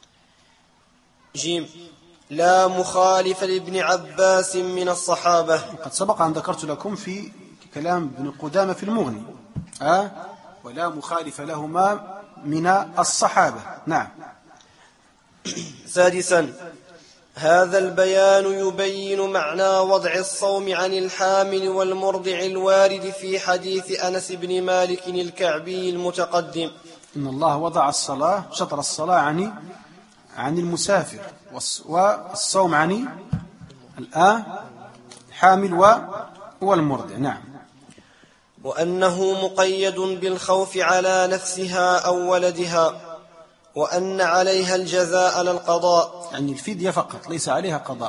جيم. لا مخالف لابن عباس من الصحابة. قد سبق أن ذكرت لكم في كلام ابن قدامة في المغني أه؟ ولا مخالف لهما من الصحابة. نعم. سادسا هذا البيان يبين معنى وضع الصوم عن الحامل والمرضع الوارد في حديث أنس بن مالك الكعبي المتقدم. إن الله وضع الصلاة شطر الصلاة عن عن المسافر والصوم عن الآن الحامل والمرضع. نعم. وأنه مقيد بالخوف على نفسها أو ولدها وأن عليها الجزاء لا القضاء، يعني الفدية فقط ليس عليها قضاء.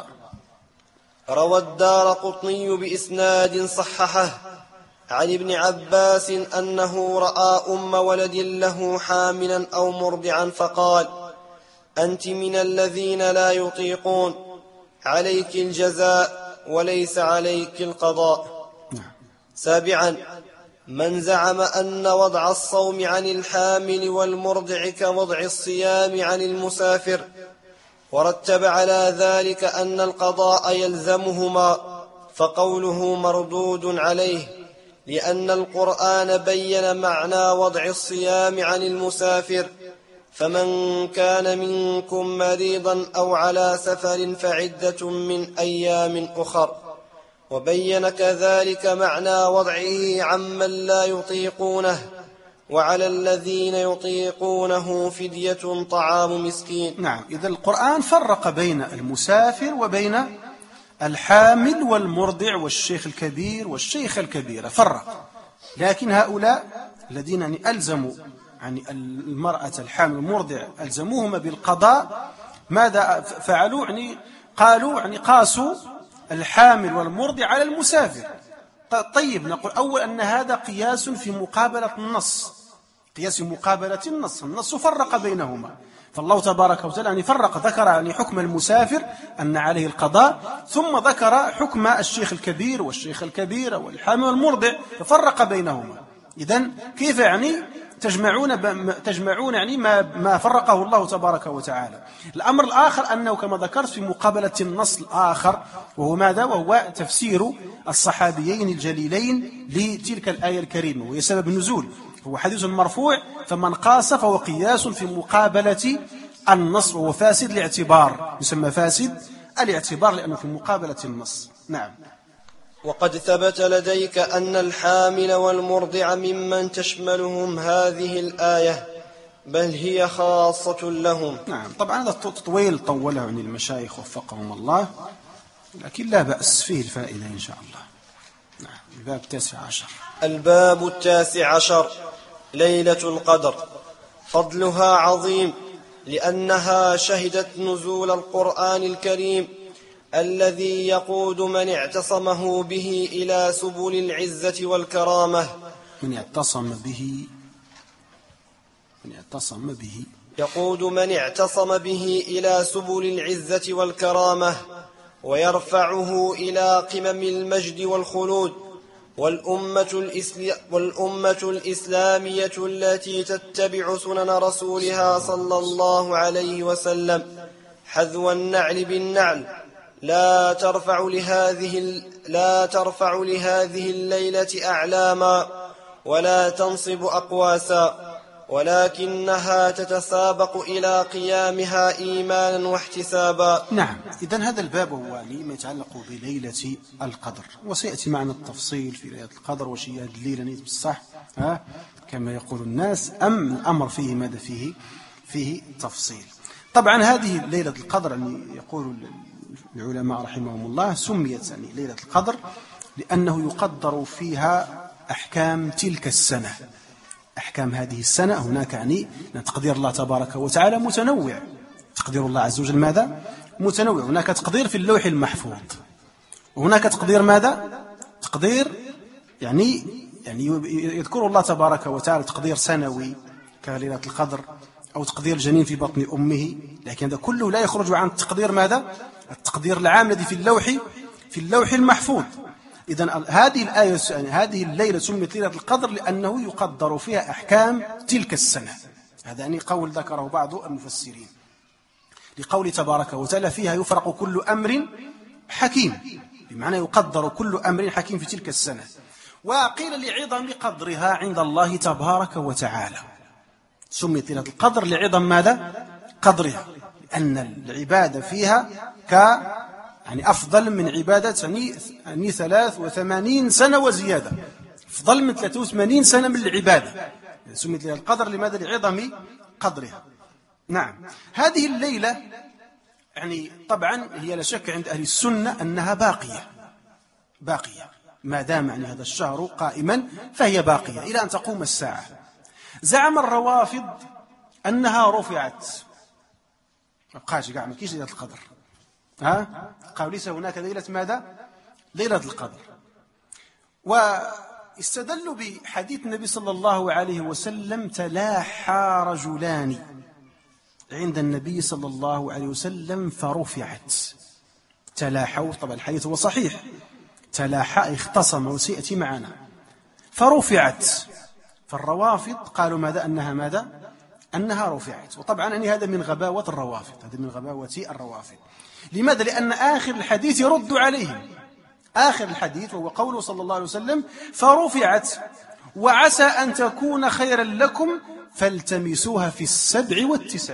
روى الدارقطني بإسناد صححه عن ابن عباس أنه رأى أم ولد له حاملا أو مرضعا فقال: أنت من الذين لا يطيقون، عليك الجزاء وليس عليك القضاء. سابعا من زعم أن وضع الصوم عن الحامل والمرضع كوضع الصيام عن المسافر ورتب على ذلك أن القضاء يلزمهما فقوله مردود عليه، لأن القرآن بين معنى وضع الصيام عن المسافر: فمن كان منكم مريضا أو على سفر فعدة من أيام أخر، وبين كذلك معنى وضعه عمن لا يطيقونه: وعلى الذين يطيقونه فدية طعام مسكين. نعم. إذا القرآن فرق بين المسافر وبين الحامل والمرضع والشيخ الكبير والشيخ الكبيرة، فرق. لكن هؤلاء الذين يعني ألزموا يعني المرأة الحامل والمرضع ألزموهما بالقضاء، ماذا فعلوا؟ يعني قالوا يعني قاسوا الحامل والمرضع على المسافر. طيب نقول أول أن هذا قياس في مقابلة النص، قياس مقابلة النص، النص فرق بينهما. فالله تبارك وتعالى يعني فرق، ذكر يعني حكم المسافر أن عليه القضاء، ثم ذكر حكم الشيخ الكبير والشيخ الكبيرة والحامل والمرضع، ففرق بينهما. إذن كيف يعني تجمعون تجمعون يعني ما ما فرقه الله تبارك وتعالى. الأمر الآخر أنه كما ذكرت في مقابلة النص الآخر، وهو ماذا؟ وهو تفسير الصحابيين الجليلين لتلك الآية الكريمة، وهي سبب النزول، هو حديث مرفوع، فمن قاس فهو قياس في مقابلة النص، وهو فاسد الاعتبار، يسمى فاسد الاعتبار لأنه في مقابلة النص. نعم. وقد ثبت لديك أن الحامل والمرضع ممن تشملهم هذه الآية، بل هي خاصة لهم. نعم. طبعا هذا التطويل طوله عن المشايخ وفقهم الله، لكن لا بأس فيه الفائدة إن شاء الله. نعم. الباب التاسع عشر. الباب التاسع عشر: ليلة القدر. فضلها عظيم، لأنها شهدت نزول القرآن الكريم الذي يقود من اعتصمه به إلى سبل العزة والكرامة. من اعتصم به من اعتصم به يقود من اعتصم به إلى سبل العزة والكرامة، ويرفعه إلى قمم المجد والخلود. والأمة, الإسل... والأمة الإسلامية التي تتبع سنن رسولها صلى الله عليه وسلم حذو النعل بالنعل لا ترفع لهذه, لا ترفع لهذه الليلة أعلاما ولا تنصب أقواسا، ولكنها تتسابق إلى قيامها إيمانا واحتسابا. نعم، إذن هذا الباب هو ما يتعلق بليلة القدر، وسيأتي معنا التفصيل في ليلة القدر وش هي الليلة نيت بالصح ها كما يقول الناس، أم الأمر فيه ماذا فيه فيه تفصيل. طبعا هذه ليلة القدر يعني يقول العلماء رحمهم الله سميت يعني ليلة القدر لأنه يقدر فيها أحكام تلك السنة. أحكام هذه السنة هناك يعني تقدير الله تبارك وتعالى متنوع، تقدير الله عز وجل ماذا؟ متنوع. هناك تقدير في اللوح المحفوظ، وهناك تقدير ماذا؟ تقدير يعني يعني يذكر الله تبارك وتعالى تقدير سنوي كليلة القدر، أو تقدير الجنين في بطن أمه، لكن هذا كله لا يخرج عن التقدير ماذا؟ التقدير العام الذي في اللوح في اللوح المحفوظ. إذن هذه الآية يعني هذه الليلة سميت ليلة القدر لأنه يقدر فيها أحكام تلك السنة. هذا يعني قول ذكره بعض المفسرين لقول تبارك وتعالى فيها يفرق كل أمر حكيم، بمعنى يقدر كل أمر حكيم في تلك السنة. وقيل لعظم قدرها عند الله تبارك وتعالى سميت ليلة القدر لعظم ماذا؟ قدرها، لأن العبادة فيها ك يعني أفضل من عبادة يعني ثلاث وثمانين سنة وزيادة، أفضل من ثلاث وثمانين سنة من العبادة. يعني سميت لها القدر لماذا؟ لعظم قدرها. نعم، هذه الليلة يعني طبعا هي لا شك عند أهل السنة أنها باقية باقية ما دام يعني هذا الشهر قائما فهي باقية إلى أن تقوم الساعة. زعم الروافض أنها رفعت، ما بقاش قاع ما كاينش ليلة القدر، ها قالوا ليس هناك ليلة ماذا؟ ليلة القدر. واستدلوا بحديث النبي صلى الله عليه وسلم تلاحى رجلان عند النبي صلى الله عليه وسلم فرفعت. تلاحوا، طبعا الحديث هو صحيح، تلاحى اختصم وسيأتي معنا، فرفعت. فالروافض قالوا ماذا؟ أنها ماذا؟ أنها رفعت. وطبعا يعني هذا من غباوة الروافض، هذا من غباوة الروافض. لماذا؟ لأن آخر الحديث يرد عليهم، آخر الحديث وهو قوله صلى الله عليه وسلم فرفعت وعسى أن تكون خيرا لكم فالتمسوها في السبع والتسع.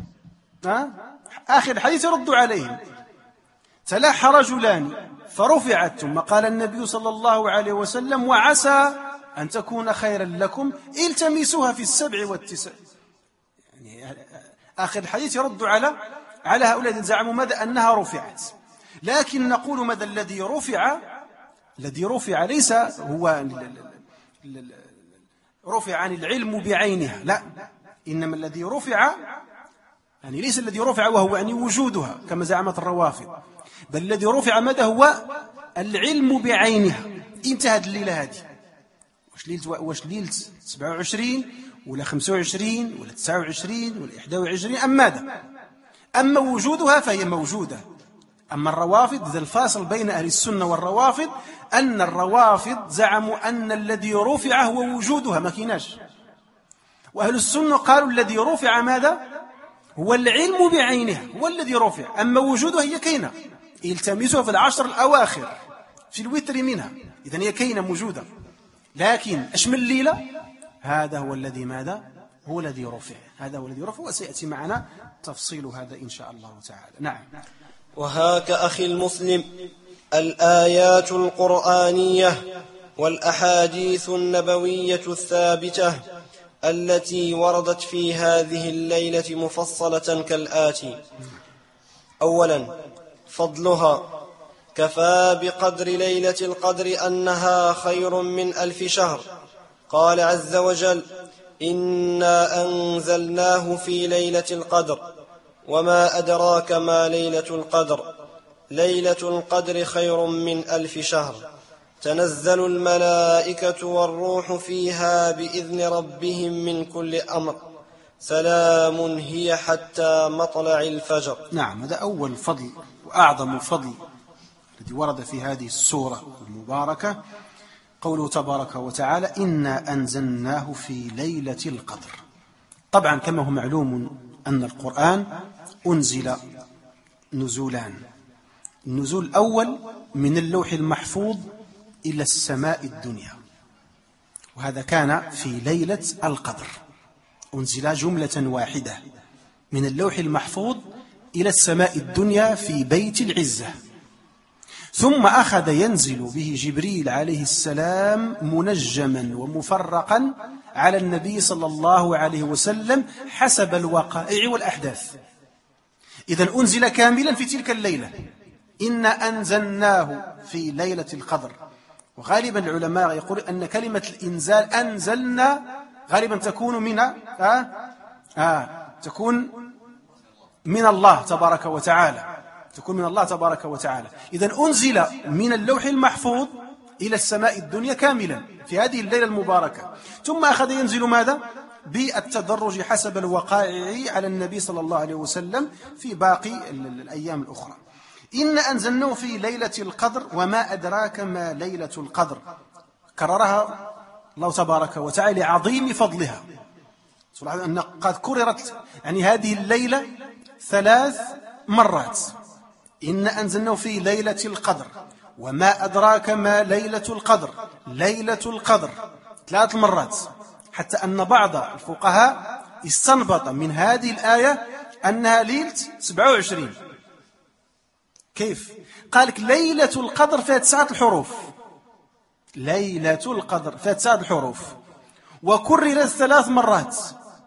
آخر الحديث يرد عليهم، تلاحى رجلان فرفعت، ثم قال النبي صلى الله عليه وسلم وعسى أن تكون خيرا لكم التمسوها في السبع والتسع. يعني آخر الحديث يرد على على هؤلاء الذين زعموا ماذا؟ أنها رفعت. لكن نقول ماذا؟ الذي رفع الذي رفع ليس هو رفع عن العلم بعينها، لا، إنما الذي رفع يعني ليس الذي رفع وهو يعني وجودها كما زعمت الروافض، بل الذي رفع ماذا؟ هو العلم بعينها. انتهت الليلة هذه، واش ليلة واش ليلة سبعة وعشرين ولا خمسة وعشرين ولا تسعة وعشرين ولا إحدى وعشرين أم ماذا؟ أما وجودها فهي موجودة. أما الروافض، إذا الفاصل بين أهل السنة والروافض أن الروافض زعموا أن الذي رفع هو وجودها ما كيناش، وأهل السنة قالوا الذي رفع ماذا؟ هو العلم بعينها، هو الذي رفع، أما وجودها هي كينة، التمسها في العشر الأواخر في الوتر منها، إذن هي كينة موجودة. لكن أشمل الليلة هذا هو الذي ماذا؟ هو الذي رفع، هذا هو الذي رفع، وسيأتي معنا تفصيل هذا إن شاء الله تعالى. نعم. وهاك أخي المسلم الآيات القرآنية والأحاديث النبوية الثابتة التي وردت في هذه الليلة مفصلة كالآتي: أولا، فضلها. كفى بقدر ليلة القدر أنها خير من ألف شهر. قال عز وجل: إنا أنزلناه في ليلة القدر وما أدراك ما ليلة القدر ليلة القدر خير من ألف شهر. تنزل الملائكة والروح فيها بإذن ربهم من كل أمر سلام هي حتى مطلع الفجر. نعم، هذا أول فضل وأعظم فضل الذي ورد في هذه السورة المباركة قوله تبارك وتعالى إنا أنزلناه في ليلة القدر. طبعا كما هو معلوم أن القرآن أنزل نزولان. النزول الأول من اللوح المحفوظ إلى السماء الدنيا، وهذا كان في ليلة القدر، أنزل جملة واحدة من اللوح المحفوظ إلى السماء الدنيا في بيت العزة، ثم أخذ ينزل به جبريل عليه السلام منجما ومفرقا على النبي صلى الله عليه وسلم حسب الوقائع والأحداث. إذن أنزل كاملا في تلك الليلة. إنا أنزلناه في ليلة القدر. وغالبا العلماء يقول أن كلمة الإنزال أنزلنا غالبا تكون من آه آه تكون من الله تبارك وتعالى تكون من الله تبارك وتعالى. إذن أنزل من اللوح المحفوظ إلى السماء الدنيا كاملا في هذه الليلة المباركة، ثم أخذ ينزل ماذا؟ بالتدرج حسب الوقائع على النبي صلى الله عليه وسلم في باقي الأيام الأخرى. إن أنزلناه في ليلة القدر وما أدراك ما ليلة القدر، كررها الله تبارك وتعالى لعظيم فضلها. أن قد كررت يعني هذه الليلة ثلاث مرات. إن أنزلناه في ليلة القدر وما أدراك ما ليلة القدر، ليلة القدر ثلاث مرات، حتى أن بعض الفقهاء استنبط من هذه الآية أنها ليلة سبعة وعشرين. كيف؟ قال لك ليلة القدر فيها تسعة الحروف، ليلة القدر فيها تسعة الحروف وكررت ثلاث مرات،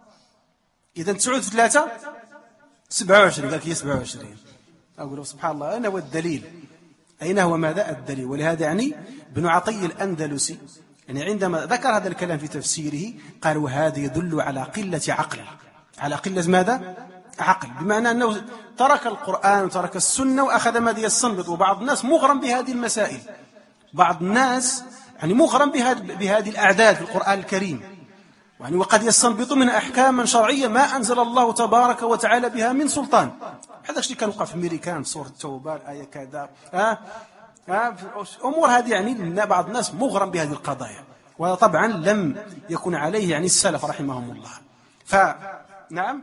إذا تسعود ثلاثة سبعة وعشرين. قال لك هي سبعة وعشرين. أقول سبحان الله، أين هو الدليل؟ أين هو ماذا الدليل؟ ولهذا يعني ابن عطية الأندلسي يعني عندما ذكر هذا الكلام في تفسيره قال وهذا يدل على قلة عقل، على قلة ماذا؟ عقل، بمعنى أنه ترك القرآن وترك السنة وأخذ ماذا يستنبط. وبعض الناس مغرم بهذه المسائل، بعض الناس يعني مغرم بهذه الأعداد في القرآن الكريم، يعني وقد يستنبط منها أحكاما شرعية ما أنزل الله تبارك وتعالى بها من سلطان. هذا الشيء كان وقع في أمريكان في سورة التوبة الآية كذا ها ها أمور هذه، يعني بعض الناس مغرم بهذه القضايا، وهذا طبعا لم يكن عليه يعني السلف رحمهم الله. فنعم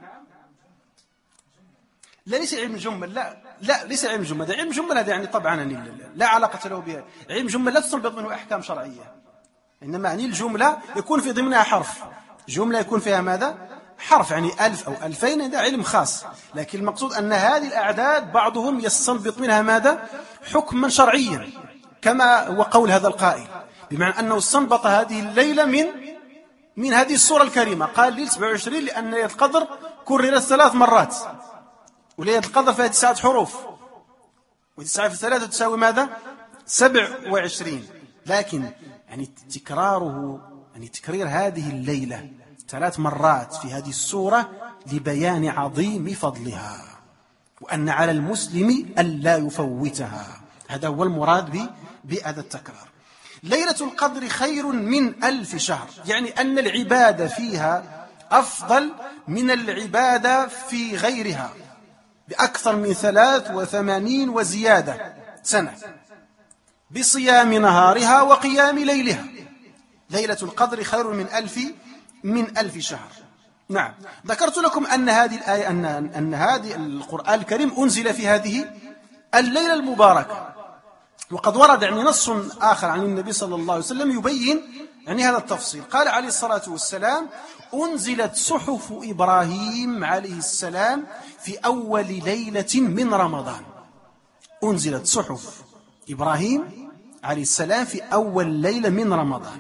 لا ليس علم جمل، لا لا ليس علم جمل، هذا علم جمل هذا يعني طبعا يعني لا علاقة له بها. علم جمل لا تستنبط منه أحكام شرعية، إنما يعني الجملة يكون في ضمنها حرف، جملة يكون فيها ماذا؟ حرف، يعني ألف أو ألفين، هذا علم خاص. لكن المقصود أن هذه الأعداد بعضهم يستنبط منها ماذا؟ حكما شرعيا، كما هو قول هذا القائل، بمعنى أنه استنبط هذه الليلة من من هذه السورة الكريمة. قال ليلة سبعة وعشرين لأن ليلة القدر كررت ثلاث مرات، وليلة القدر فيها تسعة حروف، وتسعة في ثلاثة تساوي ماذا؟ سبع وعشرين. لكن يعني تكراره يعني تكرير هذه الليلة ثلاث مرات في هذه السورة لبيان عظيم فضلها، وأن على المسلم ألا يفوتها. هذا هو المراد بهذا التكرار. ليلة القدر خير من ألف شهر، يعني أن العبادة فيها أفضل من العبادة في غيرها بأكثر من ثلاث وثمانين وزيادة سنة، بصيام نهارها وقيام ليلها. ليلة القدر خير من ألف من ألف شهر. نعم، ذكرت لكم أن هذه الآية أن أن هذه القرآن الكريم أنزل في هذه الليلة المباركة، وقد ورد يعني نص آخر عن النبي صلى الله عليه وسلم يبين يعني هذا التفصيل. قال عليه الصلاة والسلام: أنزلت صحف إبراهيم عليه السلام في أول ليلة من رمضان. أنزلت صحف إبراهيم عليه السلام في أول ليلة من رمضان.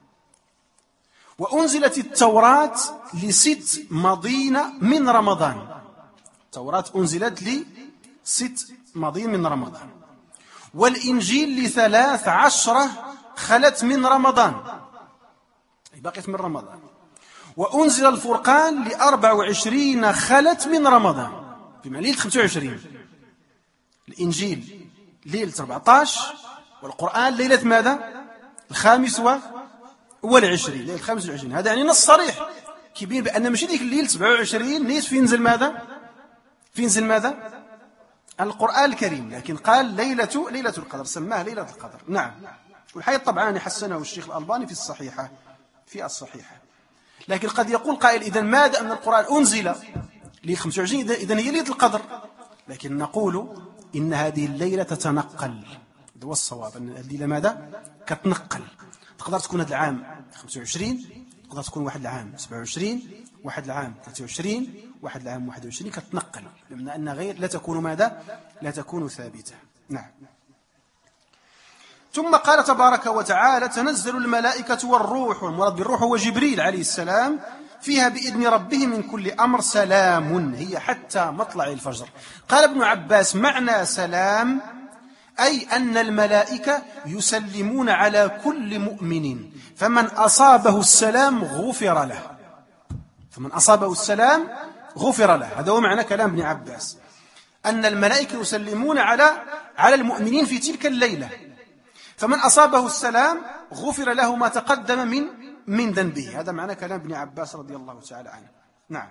وأنزلت التوراة لست مضين من رمضان. التوراة أنزلت لست مضين من رمضان. والإنجيل لثلاث عشرة خلت من رمضان، بقيت من رمضان. وأنزل الفرقان لأربع وعشرين خلت من رمضان، بمعنى ليلة خمسة وعشرين. الإنجيل ليلة أربعة عشر، والقرآن ليلة ماذا؟ الخامس والعشرين، ليلة الخامس والعشرين. هذا يعني نص صريح كبير بأن مش ديك الليلة سبعة وعشرين نيت في ينزل ماذا؟ في ينزل ماذا؟ القرآن الكريم، لكن قال ليلة ليلة القدر، سماها ليلة القدر. نعم. والحقيقة طبعا حسنه الشيخ الألباني في الصحيحة في الصحيحة. لكن قد يقول قائل إذن ماذا أن القرآن أنزل ل خمسة وعشرين إذن هي ليلة القدر، لكن نقول إن هذه الليلة تتنقل. هذا هو الصواب، أن الليلة ماذا؟ كتنقل. تقدر تكون هذا العام خمسة وعشرين، تقدر تكون واحد العام سبعة وعشرين، واحد العام ثلاثة وعشرين، واحد العام واحد وعشرين، كتنقل، لأن أن غير لا تكون ماذا؟ لا تكون ثابتة. نعم. ثم قال تبارك وتعالى تنزل الملائكة والروح، والمراد بالروح هو جبريل عليه السلام، فيها بإذن ربه من كل أمر سلام هي حتى مطلع الفجر. قال ابن عباس معنى سلام أي أن الملائكة يسلمون على كل مؤمن، فمن أصابه السلام غفر له، فمن أصابه السلام غفر له. هذا هو معنى كلام ابن عباس، أن الملائكة يسلمون على على المؤمنين في تلك الليلة، فمن أصابه السلام غفر له ما تقدم من من ذنبه. هذا معنى كلام ابن عباس رضي الله تعالى عنه. نعم.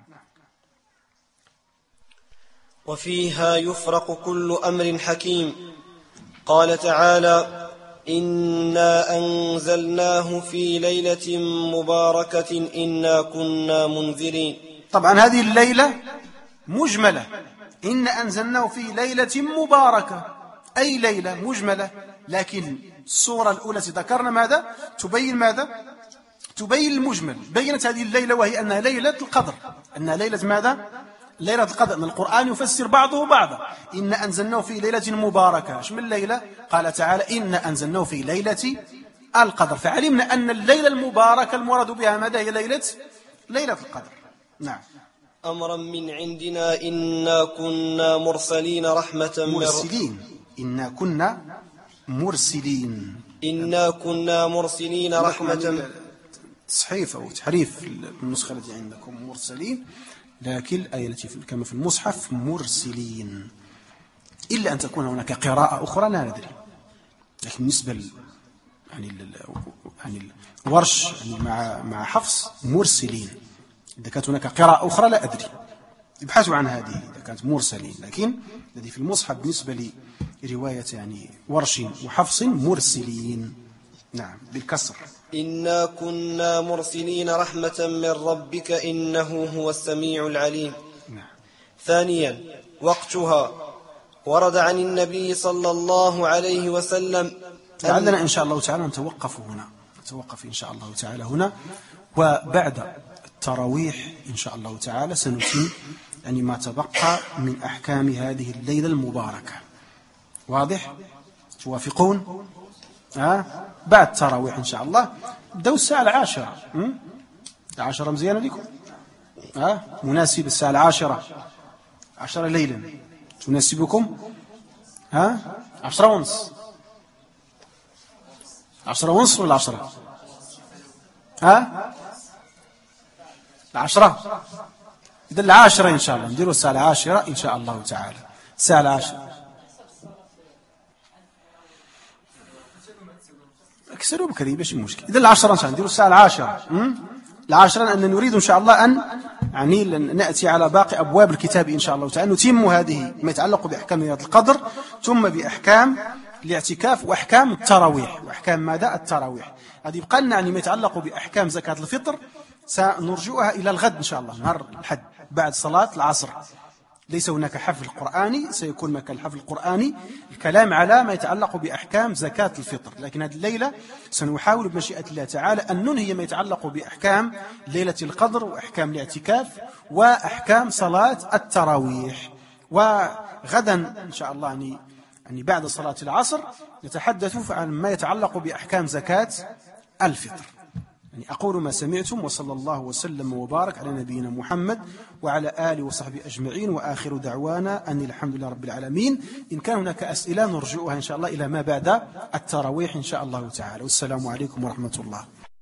وفيها يفرق كل أمر حكيم. قال تعالى إنا أنزلناه في ليلة مباركة إنا كنا منذرين. طبعا هذه الليلة مجملة، إنا أنزلناه في ليلة مباركة، أي ليلة مجملة، لكن الصورة الأولى ذكرنا ماذا؟ تبين ماذا؟ تبين المجمل. بينت هذه الليلة وهي أنها ليلة القدر، أنها ليلة ماذا؟ ليلة القدر. أن القرآن يفسر بعضه بعضا. إنا أنزلناه في ليلة مباركة. ايش من الليلة؟ قال تعالى إنا أنزلناه في ليلة القدر، فعلمنا أن الليلة المباركة المراد بها ماذا؟ هي ليلة ليلة القدر. نعم. أمرا من عندنا إنا كنا مرسلين رحمة مرسلين إنا كنا مرسلين إنا كنا مرسلين رحمة. تصحيف أو تحريف النسخة التي عندكم مرسلين، لكن الآية التي كما في المصحف مرسلين، إلا أن تكون هناك قراءة أخرى لا ندري. لكن بالنسبة ل... يعني ال... يعني الورش يعني مع مع حفص مرسلين. إذا كانت هناك قراءة أخرى لا أدري، ابحثوا عن هذه إذا كانت مرسلين. لكن الذي في المصحف بالنسبة لرواية يعني ورش وحفص مرسلين. نعم بالكسر. إنا كنا مرسلين رحمة من ربك إنه هو السميع العليم. نعم. ثانيا وقتها ورد عن النبي صلى الله عليه وسلم. لعلنا إن شاء الله تعالى نتوقف هنا، نتوقف إن شاء الله تعالى هنا، وبعد التراويح إن شاء الله تعالى سنتم يعني ما تبقى من أحكام هذه الليلة المباركة. واضح؟ توافقون؟ ها؟ أه؟ بعد التراويح إن شاء الله بدأوا الساعة العاشرة. العاشرة مزيانة لكم؟ ها؟ أه؟ مناسب الساعة العاشرة، عشرة ليلا تناسبكم؟ ها؟ عشرة ونص، عشرة ونص ولا عشرة؟ ها؟ العشرة. إذا العاشرة إن شاء الله نديروا الساعة العاشرة إن شاء الله تعالى. الساعة العاشرة اكسروا بكري باش مشكل. إذا العشرة إن شاء الله نديروا الساعة العاشرة. العاشرة أن نريد إن شاء الله أن يعني نأتي على باقي أبواب الكتاب إن شاء الله تعالى، نتم هذه ما يتعلق بأحكام ليلة القدر، ثم بأحكام الاعتكاف وأحكام التراويح. وأحكام ماذا؟ التراويح. هذه يبقى لنا يعني ما يتعلق بأحكام زكاة الفطر سنرجعها إلى الغد إن شاء الله، نهار الحد بعد صلاة العصر. ليس هناك حفل قرآني، سيكون مكان الحفل القرآني الكلام على ما يتعلق بأحكام زكاة الفطر. لكن هذه الليلة سنحاول بمشيئة الله تعالى أن ننهي ما يتعلق بأحكام ليلة القدر وأحكام الاعتكاف وأحكام صلاة التراويح. وغدا إن شاء الله يعني يعني بعد صلاة العصر نتحدث عن ما يتعلق بأحكام زكاة الفطر. يعني أقول ما سمعتم، وصلى الله وسلم وبارك على نبينا محمد وعلى آله وصحبه أجمعين، وآخر دعوانا أن الحمد لله رب العالمين. إن كان هناك أسئلة نرجعها إن شاء الله إلى ما بعد التراويح إن شاء الله تعالى. والسلام عليكم ورحمة الله.